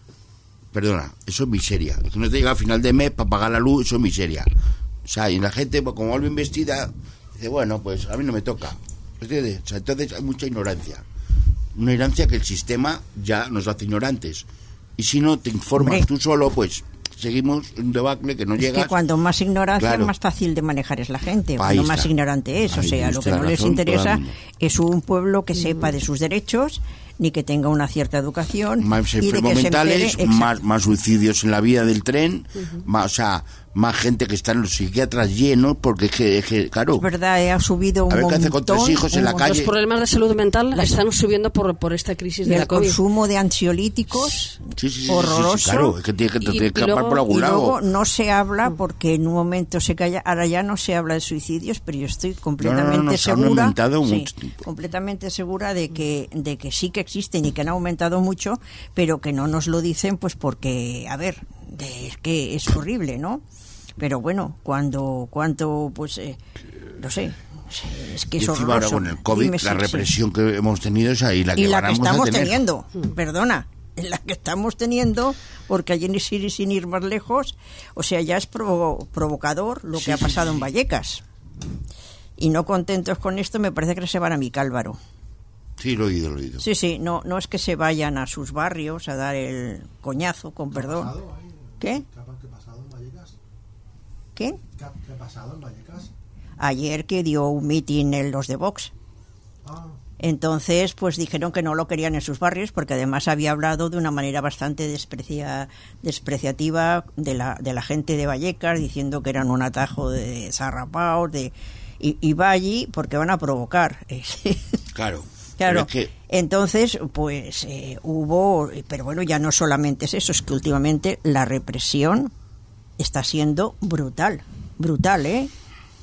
Perdona, eso es miseria. Que no te llega a final de mes para pagar la luz, eso es miseria. O sea, y la gente, pues, como va bien vestida, dice, bueno, pues a mí no me toca. ¿Entiendes? O sea, entonces hay mucha ignorancia. Una ignorancia que el sistema ya nos hace ignorantes. Y si no te informas Hombre. tú solo, pues seguimos un debacle que no Es llegas. que cuando más ignorancia, Claro. más fácil de manejar es la gente. Ahí Cuando más está. ignorante es. O Ahí sea, tiene lo usted que la no les razón, todo interesa el mundo. es un pueblo que sepa de sus derechos, ni que tenga una cierta educación. Más y de enfermos que se mentales, entere- más, exacto. más suicidios en la vía del tren, más, o sea, más gente que está en los psiquiatras llenos, porque es que, es que claro, Es verdad, eh, ha subido un A ver qué montón. hace con tres hijos en un la montón. calle. los problemas de salud mental están subiendo por, por esta crisis Y de la el COVID. consumo de ansiolíticos, sí, sí, sí, sí, sí, horroroso. sí, claro, es que tiene que, Y- tiene que y escapar luego- por algún Y lado. luego no se habla porque en un momento se calla. Ahora ya no se habla de suicidios, pero yo estoy completamente No, no, no, se han segura, aumentado sí, mucho tiempo. completamente segura de que de que sí que existen y que han aumentado mucho, pero que no nos lo dicen, pues porque, a ver, de- es que es horrible, ¿no? Pero bueno, cuando cuánto, pues, eh, no sé, es que Y es encima ahora horroroso. con el COVID, Dime, la sí, sí. represión que hemos tenido es ahí la que Y la que vamos a estamos tener. teniendo, perdona, la que estamos teniendo, porque allí ni sin, sin ir más lejos, o sea, ya es provo- provocador lo que Sí, ha sí, pasado sí. en Vallecas. Y no contentos con esto, me parece que se van a mi Cálvaro. Sí, lo he oído, lo he oído. Sí, sí, no, no es que se vayan a sus barrios a dar el coñazo, con perdón. pasado ahí? ¿Qué? ¿Qué ha qué ha pasado en Vallecas? ¿Qué? ¿Qué ha, qué ha pasado en Vallecas? Ayer que dio un mitin en los de Vox. Ah, Entonces, pues dijeron que no lo querían en sus barrios porque además había hablado de una manera bastante desprecia, despreciativa de la, de la gente de Vallecas, diciendo que eran un atajo de zarrapaos, de, y, y va allí porque van a provocar. Claro. Claro, Pero es que entonces, pues eh, hubo, pero bueno, ya no solamente es eso, es que últimamente la represión está siendo brutal, brutal, ¿eh?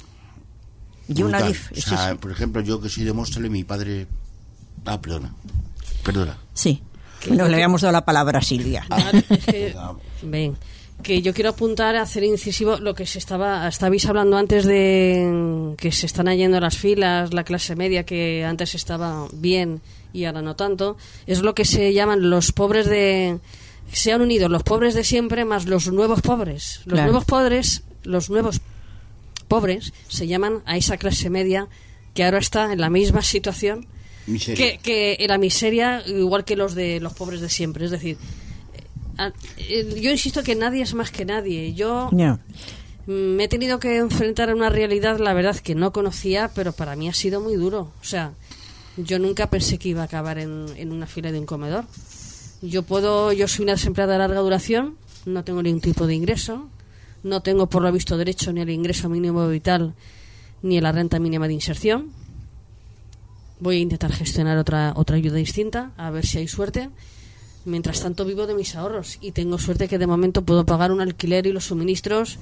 Y una brutal. dif- O sí, sea, sí. por ejemplo, yo que soy de Móstoles, mi padre... Ah, perdona. Perdona. Sí. Bueno, le habíamos dado la palabra a Silvia. Claro, es que- ven, que yo quiero apuntar a hacer incisivo lo que se estaba estabais hablando antes de que se están yendo las filas, la clase media que antes estaba bien y ahora no tanto, es lo que se llaman los pobres de se han unido los pobres de siempre más los nuevos pobres. Los Claro. nuevos pobres, los nuevos pobres se llaman a esa clase media que ahora está en la misma situación Miseria. que, que en la miseria, igual que los de los pobres de siempre. Es decir, eh, eh, yo insisto que nadie es más que nadie. Yo No. me he tenido que enfrentar a una realidad, la verdad, que no conocía, pero para mí ha sido muy duro. O sea, yo nunca pensé que iba a acabar en, en una fila de un comedor. Yo puedo, yo soy una desempleada de larga duración, no tengo ningún tipo de ingreso, no tengo por lo visto derecho ni al ingreso mínimo vital ni a la renta mínima de inserción. Voy a intentar gestionar otra otra ayuda distinta, a ver si hay suerte. Mientras tanto vivo de mis ahorros y tengo suerte que de momento puedo pagar un alquiler y los suministros,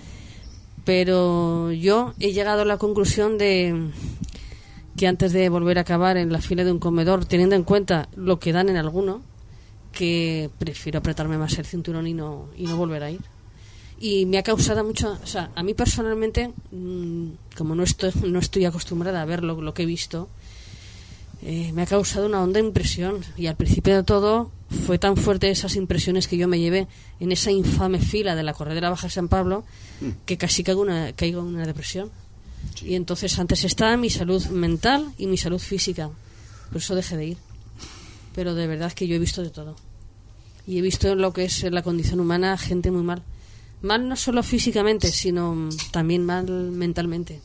pero yo he llegado a la conclusión de que antes de volver a acabar en la fila de un comedor, teniendo en cuenta lo que dan en alguno, que prefiero apretarme más el cinturón y no y no volver a ir. Y me ha causado mucho, o sea, a mí personalmente, mmm, como no estoy no estoy acostumbrada a ver lo, lo que he visto, eh, me ha causado una honda impresión. Y al principio de todo fue tan fuerte esas impresiones que yo me llevé en esa infame fila de la Corredera Baja San Pablo que casi caigo una, caigo en una depresión. Sí. Y entonces antes está mi salud mental y mi salud física, por eso dejé de ir. Pero de verdad que yo he visto de todo. Y he visto en lo que es la condición humana gente muy mal. Mal no solo físicamente, sino también mal mentalmente.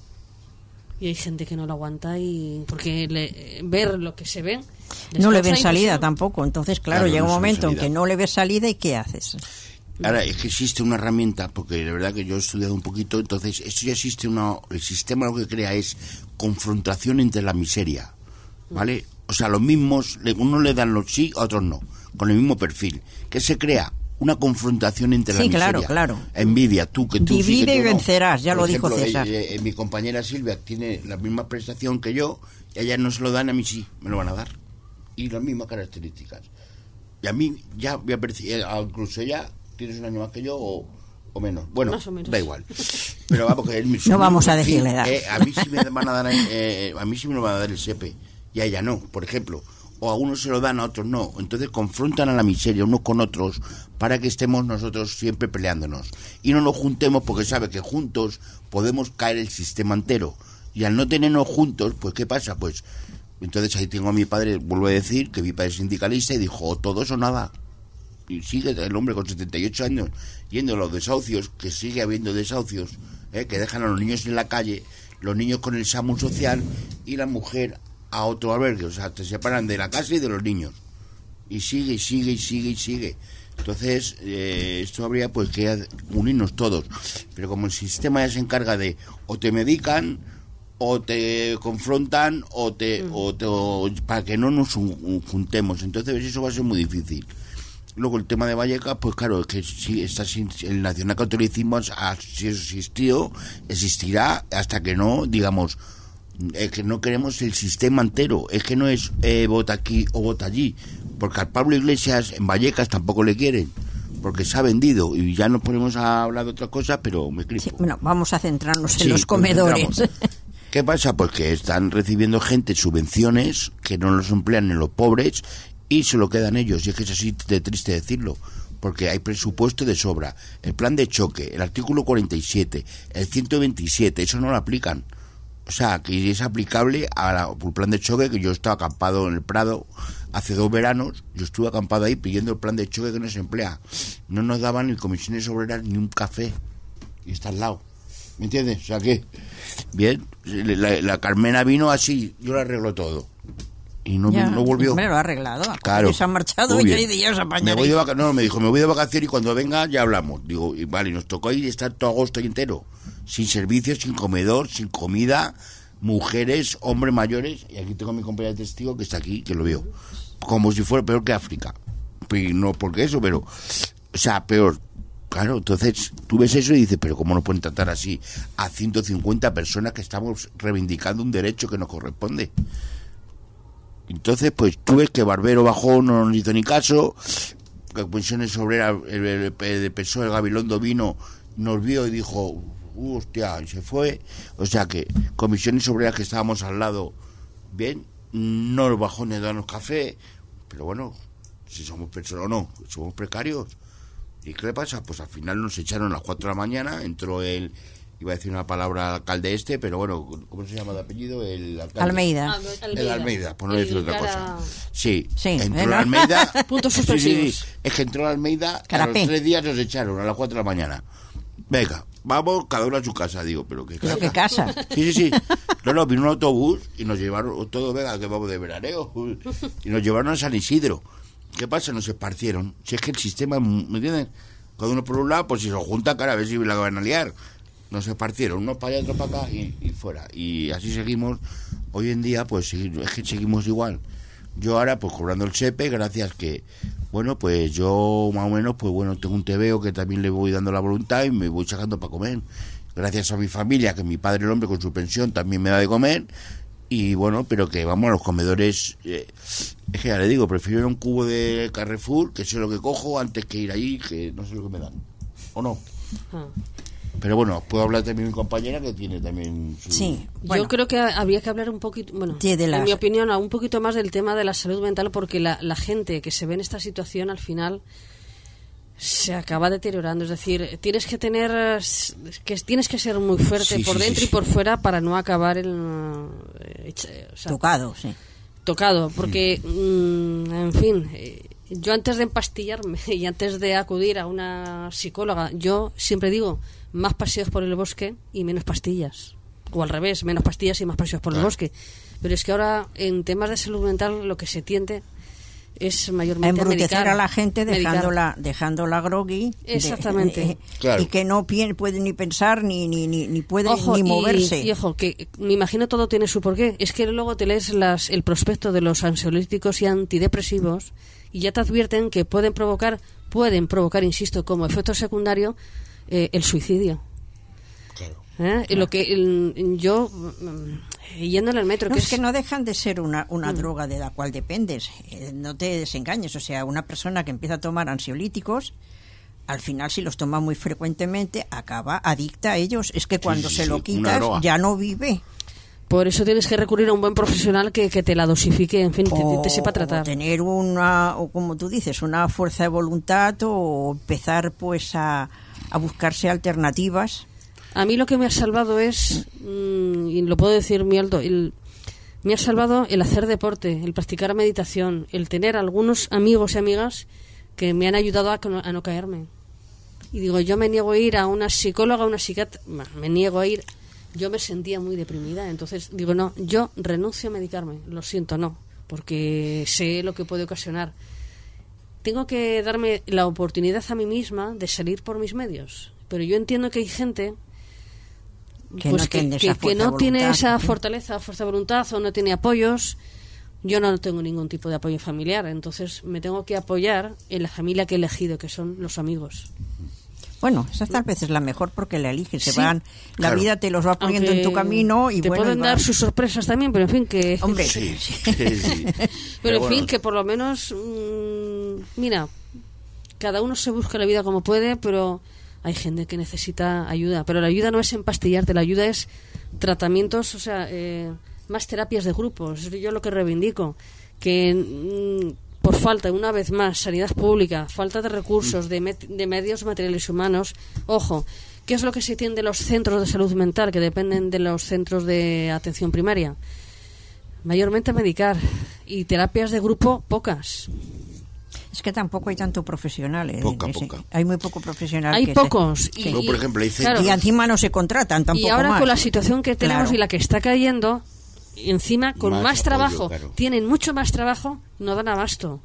Y hay gente que no lo aguanta y porque le, ver lo que se ve... No le ven salida tampoco. Entonces, claro, claro llega no un momento en salida. que no le ves salida y ¿qué haces? Ahora, es que existe una herramienta, porque de verdad que yo he estudiado un poquito, entonces esto ya existe, una, el sistema lo que crea es confrontación entre la miseria, ¿vale? O sea, los mismos, unos le dan los sí, a otros no, con el mismo perfil. ¿Qué se crea? Una confrontación entre sí, la miseria. Sí, claro, claro. Envidia, tú que tú Divide sí, que tú y no. vencerás, ya Por lo ejemplo, dijo César. Eh, eh, mi compañera Silvia tiene la misma prestación que yo, y a ella no se lo dan, a mí sí, me lo van a dar. Y las mismas características. Y a mí ya voy a percibir, incluso ya tienes un año más que yo o, o menos. Bueno, más o menos. Da igual. Pero vamos, que es mi no vamos a decir la edad. Eh, a mí sí me van a dar, eh, a mí sí me lo van a dar el S E P E y a ella no, por ejemplo. O a unos se lo dan, a otros no. Entonces confrontan a la miseria unos con otros para que estemos nosotros siempre peleándonos. Y no nos juntemos porque sabe que juntos podemos caer el sistema entero. Y al no tenernos juntos, pues ¿qué pasa? Pues entonces ahí tengo a mi padre, vuelvo a decir, que mi padre es sindicalista y dijo, o todo o nada. Y sigue el hombre con setenta y ocho años yendo a los desahucios, que sigue habiendo desahucios, ¿eh? Que dejan a los niños en la calle, los niños con el SAMU social y la mujer a otro albergue, o sea, te separan de la casa y de los niños. Y sigue, y sigue, y sigue, y sigue. Entonces, eh, esto habría pues que unirnos todos. Pero como el sistema ya se encarga de o te medican, o te confrontan, o te, mm. o te o, para que no nos juntemos. Entonces eso va a ser muy difícil. Luego el tema de Vallecas, pues claro, es que si está sin, el nacionalcatolicismo ha existido, existirá hasta que no, digamos, es que no queremos el sistema entero, es que no es eh, vota aquí o vota allí, porque al Pablo Iglesias en Vallecas tampoco le quieren, porque se ha vendido, y ya nos ponemos a hablar de otras cosas, pero me clipo. Sí, bueno, vamos a centrarnos en sí, los comedores. ¿Qué pasa? Pues que están recibiendo gente subvenciones que no los emplean en los pobres y se lo quedan ellos, y es que es así de triste decirlo, porque hay presupuesto de sobra, el plan de choque, el artículo cuarenta y siete, el ciento veintisiete, eso no lo aplican. O sea, que es aplicable al plan de choque, que yo estaba acampado en el Prado hace dos veranos, yo estuve acampado ahí pidiendo el plan de choque que no se emplea. No nos daban ni comisiones obreras ni un café, y está al lado. ¿Me entiendes? O sea que, bien, la, la Carmena vino así, yo lo arreglo todo. Y no, ya, no volvió. Me lo ha arreglado. Claro. Se han marchado y yo y ya se me voy de vaca- No, me dijo, me voy de vacaciones y cuando venga ya hablamos. Digo, y vale, y nos tocó ir y estar todo agosto entero. Sin servicios, sin comedor, sin comida, mujeres, hombres mayores. Y aquí tengo a mi compañera de testigo que está aquí, que lo veo. Como si fuera peor que África. Y no porque eso, pero... O sea, peor. Claro, entonces tú ves eso y dices, pero ¿cómo nos pueden tratar así a ciento cincuenta personas que estamos reivindicando un derecho que nos corresponde? Entonces, pues tú ves que Barbero bajó, no nos hizo ni caso, Comisiones Obreras, el, el, el P S O E, el Gabilondo vino, nos vio y dijo, uh, hostia, y se fue. O sea que Comisiones Obreras, que estábamos al lado, bien, no nos bajó ni a darnos café, pero bueno, si somos personas o no, somos precarios. ¿Y qué le pasa? Pues al final nos echaron a las cuatro de la mañana, entró el, iba a decir una palabra, alcalde este, pero bueno, ¿cómo se llama de apellido? El alcalde. Almeida. Almeida. El Almeida, por no El decir otra cara... cosa. Sí, Sí, entró ¿eh, el no? Almeida. Puntos sí, suspensivos. sí, sí. Es que entró el Almeida, Carapé. a los tres días nos echaron a las cuatro de la mañana. Venga, vamos cada uno a su casa, digo, pero qué Pero casa. qué casa. Sí, sí, sí. No, no, vino un autobús y nos llevaron, todo, venga, que vamos de veraneo. Y nos llevaron a San Isidro. ¿Qué pasa? Nos esparcieron. Si es que el sistema, ¿me entienden? Cada uno por un lado, pues si se junta, cara, a ver si la van a liar. Nos esparcieron, unos para allá, otros para acá y, y fuera. Y así seguimos. Hoy en día, pues sí, es que seguimos igual. Yo ahora, pues cobrando el SEPE, gracias que, bueno, pues yo más o menos, pues bueno, tengo un tebeo que también le voy dando la voluntad y me voy sacando para comer. Gracias a mi familia, que mi padre, el hombre, con su pensión también me da de comer. Y bueno, pero que vamos a los comedores, eh, es que ya le digo, prefiero ir a un cubo de Carrefour, que sé lo que cojo, antes que ir allí, que no sé lo que me dan. ¿O no? Ah. Pero bueno, puedo hablar también de mi compañera que tiene también su... Sí, bueno, Yo creo que habría que hablar un poquito, bueno, Sí, de las- en mi opinión, un poquito más del tema de la salud mental, porque la, la gente que se ve en esta situación al final se acaba deteriorando. Es decir, tienes que tener, que tienes que ser muy fuerte Sí, por sí, dentro sí, y por fuera para no acabar el, eh, o sea, tocado, sí. tocado, porque, mm, en fin, eh, yo antes de empastillarme y antes de acudir a una psicóloga, yo siempre digo, más paseos por el bosque y menos pastillas. O al revés, menos pastillas y más paseos por el Claro. bosque. Pero es que ahora, en temas de salud mental, lo que se tiende es A mayormente embrutecer medicar, a la gente medicar. dejándola, dejándola groggy. de- Exactamente. eh, Claro. Y que no pien- puede ni pensar, ni ni ni, ni puede Ojo, ni y- moverse. Y, ojo, que me imagino todo tiene su porqué. Es que luego te lees las, el prospecto de los ansiolíticos y antidepresivos y ya te advierten que pueden provocar, pueden provocar, insisto, como efecto secundario, eh, el suicidio. Claro. ¿Eh? Y Lo que el- yo, mm, yendo en el metro, No, que es que no dejan de ser una, una Mm. droga de la cual dependes. Eh, no te desengañes. O sea, una persona que empieza a tomar ansiolíticos, al final, si los toma muy frecuentemente, acaba adicta a ellos. Es que cuando sí, se sí, lo una quitas, droga. ya no vive. por eso tienes que recurrir a un buen profesional que, que te la dosifique, en fin, te, O, te sepa o tratar. tener una, o como tú dices, una fuerza de voluntad, o empezar pues a, a buscarse alternativas. A mí lo que me ha salvado es, mm, y lo puedo decir muy alto, el, me ha salvado el hacer deporte, el practicar meditación, el tener algunos amigos y amigas que me han ayudado a, que no- a no caerme. Y digo, yo me niego a ir a una psicóloga, a una psiquiatra, me niego a ir. Yo me sentía muy deprimida, entonces digo, no, yo renuncio a medicarme, lo siento, no, porque sé lo que puede ocasionar. Tengo que darme la oportunidad a mí misma de salir por mis medios, pero yo entiendo que hay gente Que pues no que, tiene que- esa que fuerza no de tiene voluntad. esa fortaleza, fuerza de voluntad o no tiene apoyos. Yo no tengo ningún tipo de apoyo familiar, entonces me tengo que apoyar en la familia que he elegido, que son los amigos. Bueno, esa tal vez es la mejor porque la eliges. Se Sí. van, la Claro. vida te los va poniendo en tu Aunque camino y te bueno, pueden y dar va- sus sorpresas también, pero en fin que Hombre, Sí, sí, sí. pero en bueno, fin que por lo menos mm, mira, cada uno se busca la vida como puede, pero hay gente que necesita ayuda, pero la ayuda no es empastillarte, la ayuda es tratamientos, o sea, eh, más terapias de grupos. Es yo lo que reivindico, que mm, por falta, una vez más, sanidad pública, falta de recursos, de, met- de medios materiales y humanos, ojo, ¿qué es lo que se tiene de los centros de salud mental que dependen de los centros de atención primaria? Mayormente medicar y terapias de grupo pocas. es que tampoco hay tanto profesional. eh, Poca, en ese- poca. Hay muy poco profesional. Hay que se- pocos. Y, Luego, por ejemplo, hay claro, y encima no se contratan tampoco y ahora más. con la situación que tenemos Claro. y la que está cayendo, encima con Más más, apoyo, trabajo, claro. tienen mucho más trabajo, no dan abasto.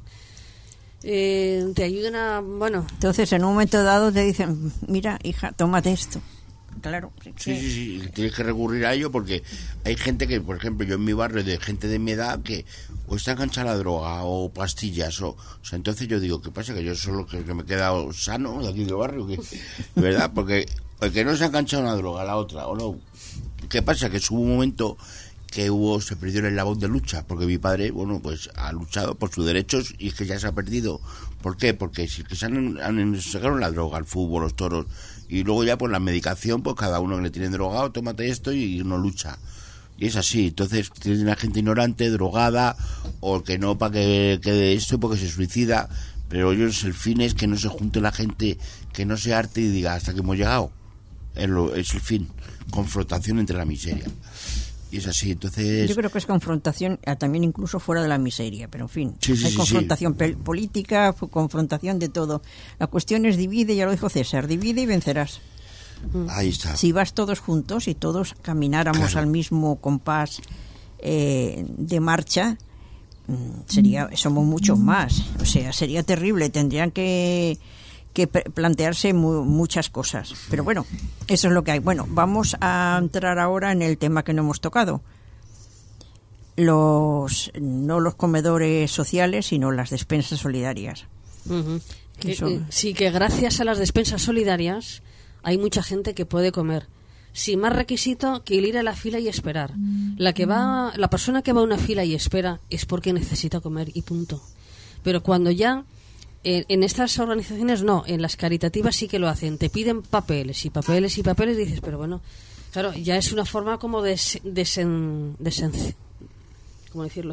Eh, te ayudan a, bueno, Entonces, en un momento dado te dicen, mira, hija, tómate esto. Claro. Sí, sí, sí, tienes que recurrir a ello porque hay gente que, por ejemplo, yo en mi barrio, de gente de mi edad, que o está enganchada a la droga o pastillas, o, o sea, entonces yo digo, ¿qué pasa? Que yo soy lo que, que me he quedado sano de aquí del barrio, que, ¿verdad? Porque el que no se ha enganchado a una droga, a la otra, o no. ¿Qué pasa? Que hubo un momento que hubo, se perdió el eslabón de lucha, porque mi padre, bueno, pues ha luchado por sus derechos y es que ya se ha perdido. ¿Por qué? Porque si que se han, han sacaron la droga, el fútbol, los toros, y luego ya pues la medicación, pues cada uno que le tienen drogado, tómate esto y no lucha. Y es así, entonces tiene la gente ignorante, drogada, o que no para que quede esto porque se suicida, pero yo el fin es que no se junte la gente, que no se arte y diga hasta que hemos llegado. Es, lo, es el fin, confrontación entre la miseria. Y es así, entonces... Yo creo que es confrontación eh, también incluso fuera de la miseria, pero en fin, sí, sí, hay sí, confrontación sí. pe- política, confrontación de todo. La cuestión es divide, ya lo dijo César, divide y vencerás. Ahí está. Si vas todos juntos y todos camináramos Claro. al mismo compás eh, de marcha, sería somos muchos más. O sea, sería terrible, tendrían que... que plantearse mu- muchas cosas. Pero bueno, eso es lo que hay. Bueno, vamos a entrar ahora en el tema que no hemos tocado. Los no los comedores sociales, sino las despensas solidarias. Uh-huh. Que, Eso. eh, sí, que gracias a las despensas solidarias hay mucha gente que puede comer sin más requisito que el ir a la fila y esperar. La que va, la persona que va a una fila y espera es porque necesita comer y punto. Pero cuando ya En, en estas organizaciones no, en las caritativas sí que lo hacen, te piden papeles y papeles y papeles y dices, pero bueno, claro, ya es una forma como de desen, desen, ¿cómo decirlo?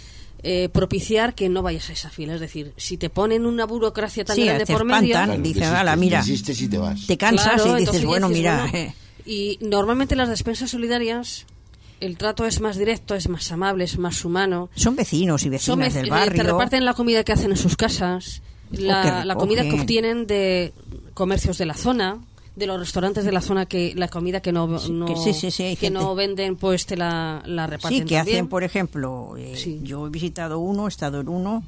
Eh, propiciar que no vayas a esa fila, es decir, si te ponen una burocracia tan Sí, grande te por espantan, medio, Claro, dice, desistes, ala, mira, desistes y te vas. te cansas claro, y dices, entonces bueno, dices, mira, bueno, eh, y normalmente las despensas solidarias el trato es más directo, es más amable, es más humano. son vecinos y Son vecinas vec- del barrio. Te reparten la comida que hacen en sus casas, la, que la comida que recogen. obtienen de comercios de la zona, de los restaurantes de la zona, que la comida que no, Sí, no que sí, sí, sí, hay que gente. no venden, pues te la, la reparten Sí, que también. hacen, por ejemplo, eh, Sí. yo he visitado uno, he estado en uno,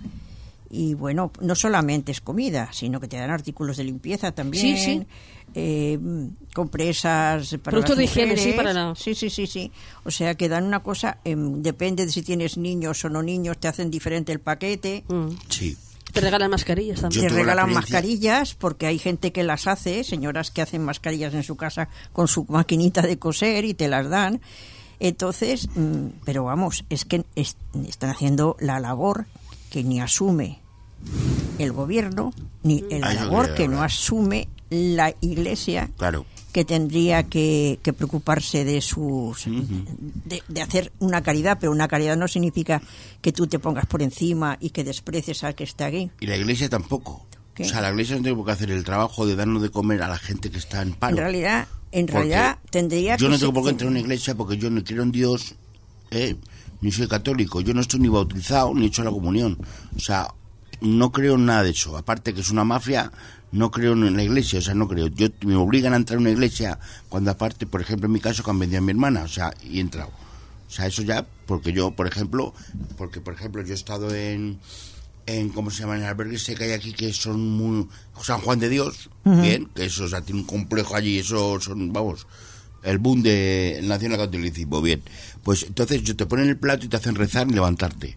y bueno, no solamente es comida, sino que te dan artículos de limpieza también, Sí, sí. eh, compresas para Productos las de higiene, mujeres. sí, para la- Sí, sí, sí, sí. O sea, que dan una cosa, em, depende de si tienes niños o no niños, te hacen diferente el paquete. Mm. Sí. Te regalan mascarillas también. Yo Te tuve la regalan experiencia- mascarillas porque hay gente que las hace, señoras que hacen mascarillas en su casa con su maquinita de coser y te las dan. Entonces, mm, pero vamos, es que es- están haciendo la labor que ni asume el gobierno, ni la Ah, yo labor creo, que no ¿verdad? asume la Iglesia, Claro. que tendría que, que preocuparse de sus de, de hacer una caridad, pero una caridad no significa que tú te pongas por encima y que desprecies al que está aquí. Y la iglesia tampoco. ¿Qué? O sea, la iglesia no tiene por qué hacer el trabajo de darnos de comer a la gente que está en paro. En realidad, en Porque realidad tendría yo que no tengo ser- por qué entrar en una iglesia porque yo no creo en Dios, eh, ni soy católico. Yo no estoy ni bautizado ni he hecho la comunión. O sea, no creo en nada de eso. Aparte que es una mafia, no creo en la iglesia. O sea, no creo. Yo me obligan a entrar en una iglesia cuando aparte, por ejemplo, en mi caso, que han vendido a mi hermana. O sea, y he entrado. O sea, eso ya, porque yo, por ejemplo, porque por ejemplo yo he estado en, en ¿cómo se llama? En el albergue ese que hay aquí que son muy... San Juan de Dios, bien, que eso, o sea, tiene un complejo allí, eso son, vamos, el boom del nacional catolicismo, bien. Pues entonces yo te ponen el plato y te hacen rezar y levantarte.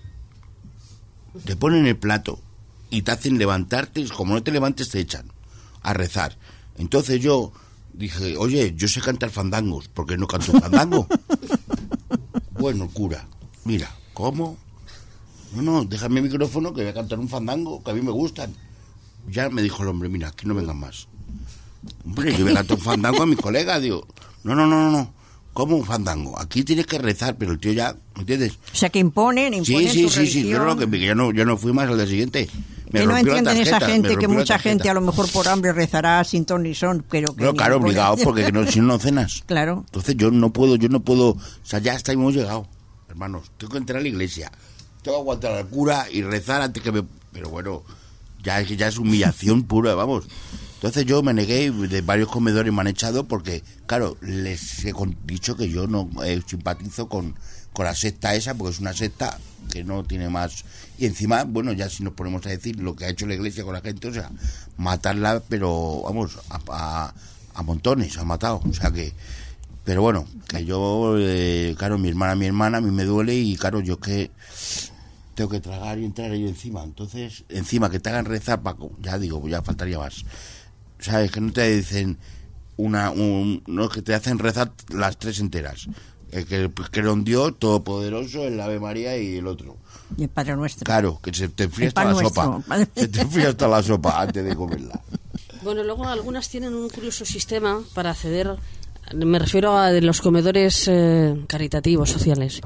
Te ponen el plato y te hacen levantarte, y como no te levantes te echan a rezar. Entonces yo dije, oye, yo sé cantar fandangos, ¿por qué no canto un fandango? Bueno, cura, mira, ¿cómo? No, no, déjame el micrófono que voy a cantar un fandango, que a mí me gustan. Ya me dijo el hombre, mira, aquí no vengan más. Hombre, yo voy a cantar un fandango a mis colegas, digo, no, no, no, no, no, ¿cómo un fandango? Aquí tienes que rezar, pero el tío ya, ¿me entiendes? O sea, que imponen, imponen Sí, sí, su sí, sí, religión. claro, que, que yo, no, yo no fui más al día siguiente. Me Que no rompió la entienden esa tarjeta, me gente, que rompió la mucha tarjeta. gente a lo mejor por hambre rezará sin ton ni son, pero que No, ni claro, imponen. obligado, porque no, si no, no cenas. Claro. Entonces yo no puedo, yo no puedo, o sea, ya hasta ahí hemos llegado, hermanos. Tengo que entrar a la iglesia, tengo que aguantar al cura y rezar antes que me... Pero bueno, ya es, ya es humillación pura, vamos. Entonces yo me negué y de varios comedores me han echado porque, claro, les he con- dicho que yo no eh, simpatizo con, con la secta esa, porque es una secta que no tiene más... Y encima, bueno, ya si nos ponemos a decir lo que ha hecho la iglesia con la gente, o sea, matarla, pero vamos, a, a, a montones, ha matado, o sea que... Pero bueno, que yo, eh, claro, mi hermana, mi hermana, a mí me duele y claro, yo que tengo que tragar y entrar ahí encima. Entonces, encima que te hagan rezar, Paco, ya digo, ya faltaría más. ¿Sabes? Que no te dicen una, un, no, que te hacen rezar las tres enteras. El que cree en Dios todopoderoso, el Ave María y el otro. Y el Padre Nuestro. Claro, que se te enfría El hasta pan la nuestro. sopa. Se te enfría hasta la sopa antes de comerla. Bueno, luego algunas tienen un curioso sistema para acceder, me refiero a los comedores eh, caritativos, sociales.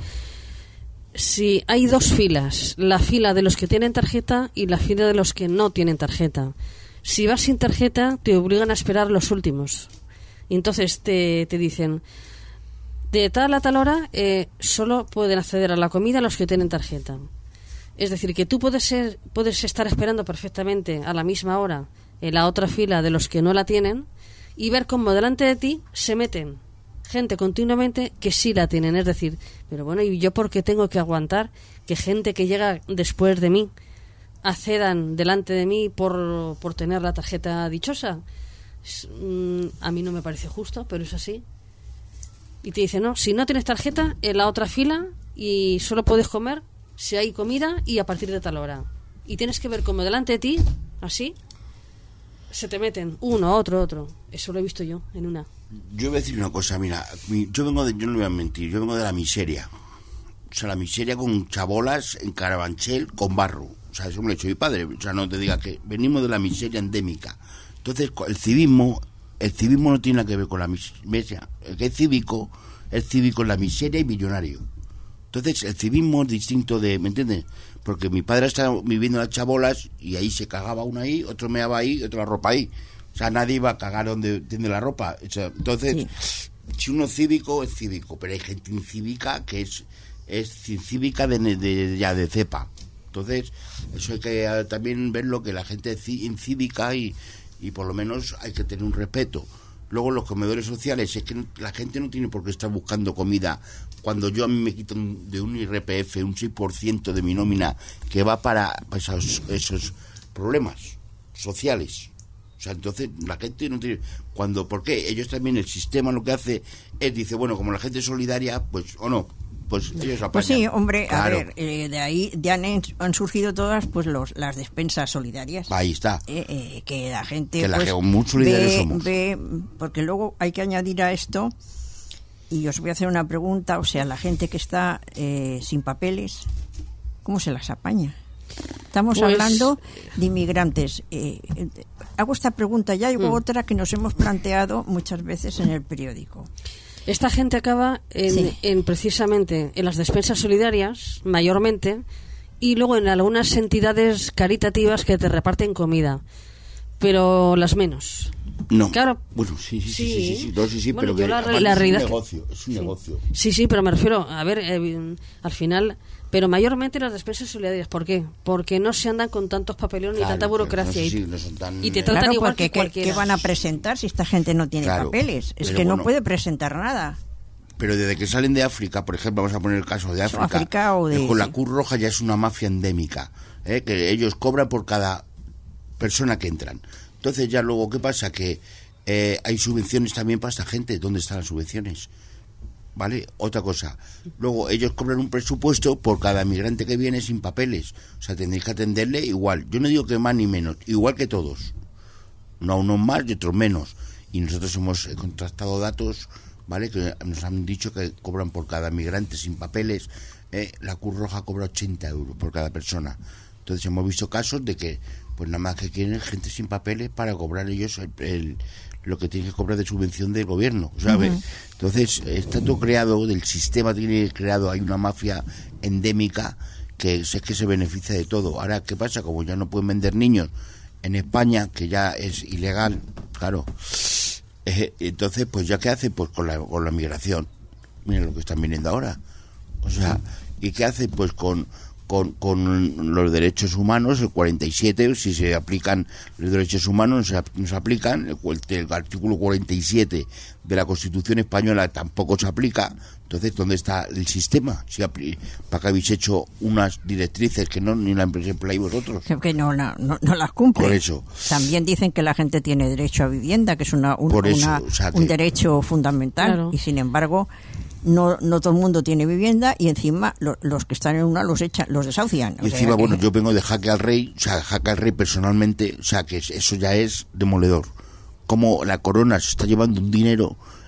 Si hay dos filas, la fila de los que tienen tarjeta y la fila de los que no tienen tarjeta. Si vas sin tarjeta, te obligan a esperar los últimos. Y entonces te, te dicen, de tal a tal hora, eh, solo pueden acceder a la comida los que tienen tarjeta. Es decir, que tú puedes ser, puedes estar esperando perfectamente a la misma hora en la otra fila de los que no la tienen y ver cómo delante de ti se meten gente continuamente que sí la tienen. Es decir, pero bueno, ¿y yo por qué tengo que aguantar que gente que llega después de mí accedan delante de mí por, por tener la tarjeta dichosa? Es, mm, a mí no me parece justo, pero es así. Y te dicen, no, si no tienes tarjeta, en la otra fila y solo puedes comer si hay comida y a partir de tal hora. Y tienes que ver como delante de ti, así, se te meten uno, otro, otro. Eso lo he visto yo en una. Yo voy a decir una cosa, mira, mi- yo vengo de, yo no voy a mentir, yo vengo de la miseria. O sea, la miseria con chabolas en Carabanchel con barro. O sea, eso me lo ha hecho mi padre. O sea, no te diga que venimos de la miseria endémica. Entonces, el civismo, el civismo no tiene nada que ver con la miseria. El que es cívico, es cívico en la miseria y millonario. Entonces, el civismo es distinto de, ¿me entiendes? Porque mi padre estaba viviendo en las chabolas y ahí se cagaba uno ahí, otro meaba ahí, otro la ropa ahí. O sea, nadie iba a cagar donde tiene la ropa. O sea, entonces, sí. Si uno es cívico, es cívico, pero hay gente incívica que es es incívica de, de, ya de cepa. Entonces, eso hay que eh, también verlo, que la gente es incívica y, y por lo menos hay que tener un respeto. Luego los comedores sociales, es que no, la gente no tiene por qué estar buscando comida cuando yo a mí me quito un, de un I R P F un seis por ciento de mi nómina que va para, para esos, esos problemas sociales. O sea, entonces la gente no tiene... cuando ¿Por qué? Ellos también, el sistema lo que hace es, dice, bueno, como la gente es solidaria, pues, o no, pues ellos apañan. Pues sí, hombre, Claro. a ver, eh, de ahí ya han, han surgido todas pues los las despensas solidarias. Ahí está. Eh, eh, que la gente Que la pues, que muy solidarios ve, somos. ve, porque luego hay que añadir a esto, y os voy a hacer una pregunta, o sea, la gente que está eh, sin papeles, ¿cómo se las apaña? Estamos Pues, hablando de inmigrantes. Eh, eh, hago esta pregunta ya y Mm. otra que nos hemos planteado muchas veces en el periódico. Esta gente acaba en, Sí. en precisamente en las despensas solidarias, mayormente, y luego en algunas entidades caritativas que te reparten comida, pero las menos. No. Claro. Bueno, sí, sí, sí, Sí. sí, sí, sí, no, sí, sí, Bueno, pero yo que la- aparte la es realidad un es que- negocio, es un Sí. negocio. Sí, sí, pero me refiero, a ver, eh, al final, pero mayormente las despensas solidarias. ¿Por qué? Porque no se andan con tantos papeleos ni Claro, tanta que burocracia. no, y- sí, no son tan- y te tratan Claro, igual porque que ¿qué, cualquiera. qué van a presentar si esta gente no tiene Claro, papeles? Es pero que no bueno. puede presentar nada. Pero desde que salen de África, por ejemplo, vamos a poner el caso de África, África o de- eh, con la sí. Cruz Roja ya es una mafia endémica, eh, que ellos cobran por cada persona que entran. Entonces ya luego, ¿qué pasa? Que eh, hay subvenciones también para esta gente. ¿Dónde están las subvenciones? ¿Vale? Otra cosa. Luego, ellos cobran un presupuesto por cada migrante que viene sin papeles. O sea, tendréis que atenderle igual. Yo no digo que más ni menos, igual que todos. No a unos más y otros menos. Y nosotros hemos eh, contrastado datos, ¿vale? Que nos han dicho que cobran por cada migrante sin papeles. eh, la Cruz Roja cobra ochenta euros por cada persona. Entonces hemos visto casos de que, pues nada más que quieren gente sin papeles para cobrar ellos el, el- lo que tienen que cobrar de subvención del gobierno, ¿sabes? Ujú. Entonces, está todo creado, del sistema tiene creado, hay una mafia endémica que es que se beneficia de todo. Ahora, ¿qué pasa? Como ya no pueden vender niños en España, que ya es ilegal, claro, eh, entonces, pues ya ¿qué hace? Pues con la, con la migración. Miren lo que están viniendo ahora. O sea, ¿y qué hace? Pues con... Con, con los derechos humanos, el cuarenta y siete, si se aplican los derechos humanos, no se, no se aplican, el, el artículo cuarenta y siete de la Constitución española tampoco se aplica. Entonces, ¿dónde está el sistema? Si apli- ¿Para qué habéis hecho unas directrices que no ni la empleáis vosotros? Que, que no, la- no, no las cumple. Por eso. También dicen que la gente tiene derecho a vivienda, que es una, un, Por eso, una- o sea que- un derecho fundamental. Claro. Y sin embargo, no, no todo el mundo tiene vivienda y encima lo- los que están en una los echan, los desahucian. O Y sea encima, que- bueno, yo vengo de Jaque al Rey, o sea, Jaque al Rey personalmente, o sea, que es- eso ya es demoledor. Como la corona se está llevando un dinero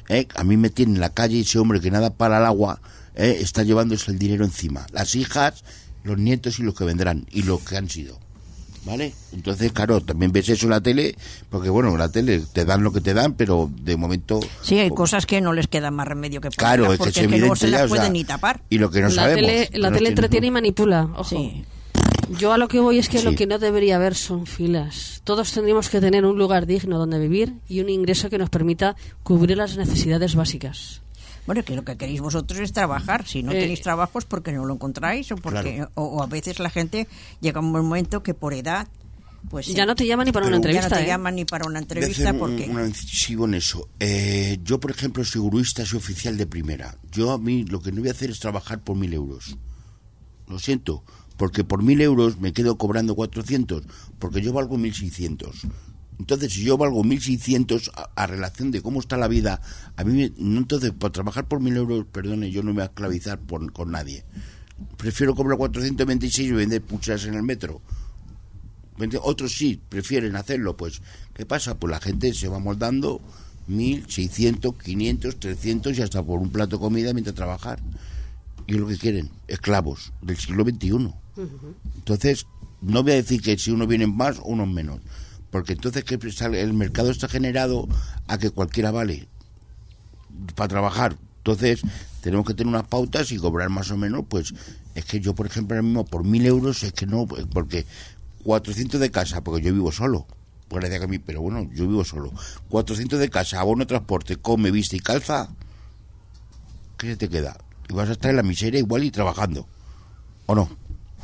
¿eh? A mí me tiene en la calle ese hombre que nada para el agua, ¿eh? Está llevándose el dinero encima. Las hijas, los nietos y los que vendrán, y los que han sido. ¿Vale? Entonces, claro, también ves eso en la tele, porque bueno, en la tele te dan lo que te dan, pero de momento... Sí, hay cosas que no les queda más remedio que ponerlas, claro, es porque que es, es que no se ya, las o sea, pueden ni tapar. Y lo que no la sabemos... Tele, la no tele tiene- entretiene y manipula, ojo. Sí. Yo a lo que voy es que Sí. lo que no debería haber son filas. Todos tendríamos que tener un lugar digno donde vivir y un ingreso que nos permita cubrir las necesidades básicas. Bueno, que lo que queréis vosotros es trabajar. Si no Eh, tenéis trabajo es porque no lo encontráis o porque Claro. o, o a veces la gente llega a un momento que por edad pues Ya eh, no te llaman ni para una Pero ya entrevista, no te ¿eh? llaman ni para una Voy a entrevista hacer un, porque un incisivo en eso. Eh, yo, por ejemplo, soy gurista, soy oficial de primera. Yo a mí lo que no voy a hacer es trabajar por mil euros. Lo siento, porque por mil euros me quedo cobrando cuatrocientos, porque yo valgo mil seiscientos. Entonces, si yo valgo mil seiscientos a, a relación de cómo está la vida, a mí, me- no, entonces, para trabajar por mil euros, perdone, yo no me voy a esclavizar por, con nadie. Prefiero cobrar cuatrocientos veintiséis y vender pulseras en el metro. ¿Me Otros sí prefieren hacerlo, pues ¿qué pasa? Pues la gente se va moldando mil, seiscientos, quinientos, trescientos y hasta por un plato de comida mientras trabajar. Y es lo que quieren, esclavos del siglo veintiuno. Entonces, no voy a decir que si uno viene más o uno menos, porque entonces que el mercado está generado a que cualquiera vale para trabajar. Entonces, tenemos que tener unas pautas y cobrar más o menos, pues es que yo, por ejemplo, ahora mismo por mil euros es que no, porque cuatrocientos de casa, porque yo vivo solo, pues gracias a mí, pero bueno, yo vivo solo, cuatrocientos de casa, abono, transporte, come, viste y calza, ¿qué se te queda? Y vas a estar en la miseria igual y trabajando, ¿o no?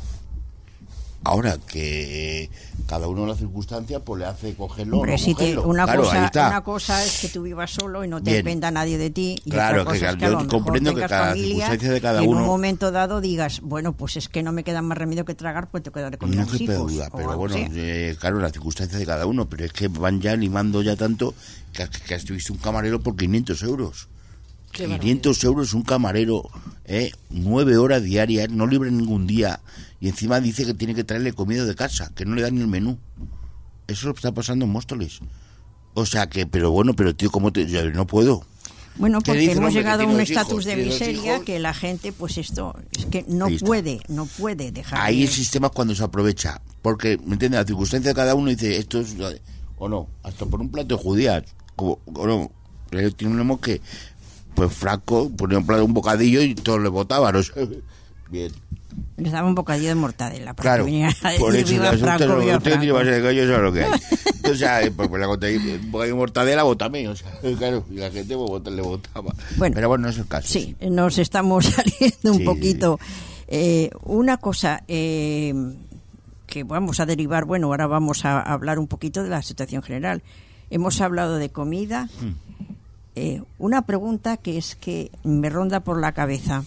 Ahora que cada uno en la circunstancia pues le hace cogerlo o hombre, no si te- cogerlo. una, Claro, ahí cosa, está. una cosa es que tú vivas solo y no te Bien. dependa nadie de ti y Claro, otra cosa que es que a yo lo mejor comprendo que tengas cada familia circunstancia de cada y en uno- un momento dado digas, bueno, pues es que no me queda más remedio que tragar, pues te quedaré con No mis se puede hijos. duda, o pero algo bueno, así. eh, claro, la circunstancia de cada uno, pero es que van ya animando ya tanto que, que has visto un camarero por quinientos euros. Qué quinientos euros un camarero, eh, nueve horas diarias, no libre ningún día, y encima dice que tiene que traerle comida de casa, que no le dan ni el menú. Eso lo está pasando en Móstoles. O sea que, pero bueno, pero tío, ¿cómo te...? Yo no puedo. Bueno, ¿Qué porque dice el hemos hombre que llegado a tiene un dos hijos? estatus de Tiene dos miseria hijos. que la gente, pues esto, es que no Ahí está. puede, no puede dejar Ahí de- el sistema es cuando se aprovecha, porque, ¿me entiendes? La circunstancia de cada uno dice, esto es, o no, hasta por un plato de judías, como, o no, pero tenemos que, pues Franco ponía un plato, un bocadillo y todos le votaban, o sea, bien, Les daba un bocadillo de mortadela para claro, que viniera a por decir, eso, viva usted Franco, no- viva usted tiene Franco. base de callo, sabe lo que hay. O sea, eh, pues, pues la conté, un bocadillo de mortadela, votame, o sea, claro, y la gente pues, vota- le votaba. Bueno, pero bueno, no es el caso. Sí, nos estamos saliendo un Sí, poquito. Eh, una cosa eh, que vamos a derivar, bueno, ahora vamos a hablar un poquito de la situación general. Hemos hablado de comida. Eh, una pregunta que es que me ronda por la cabeza.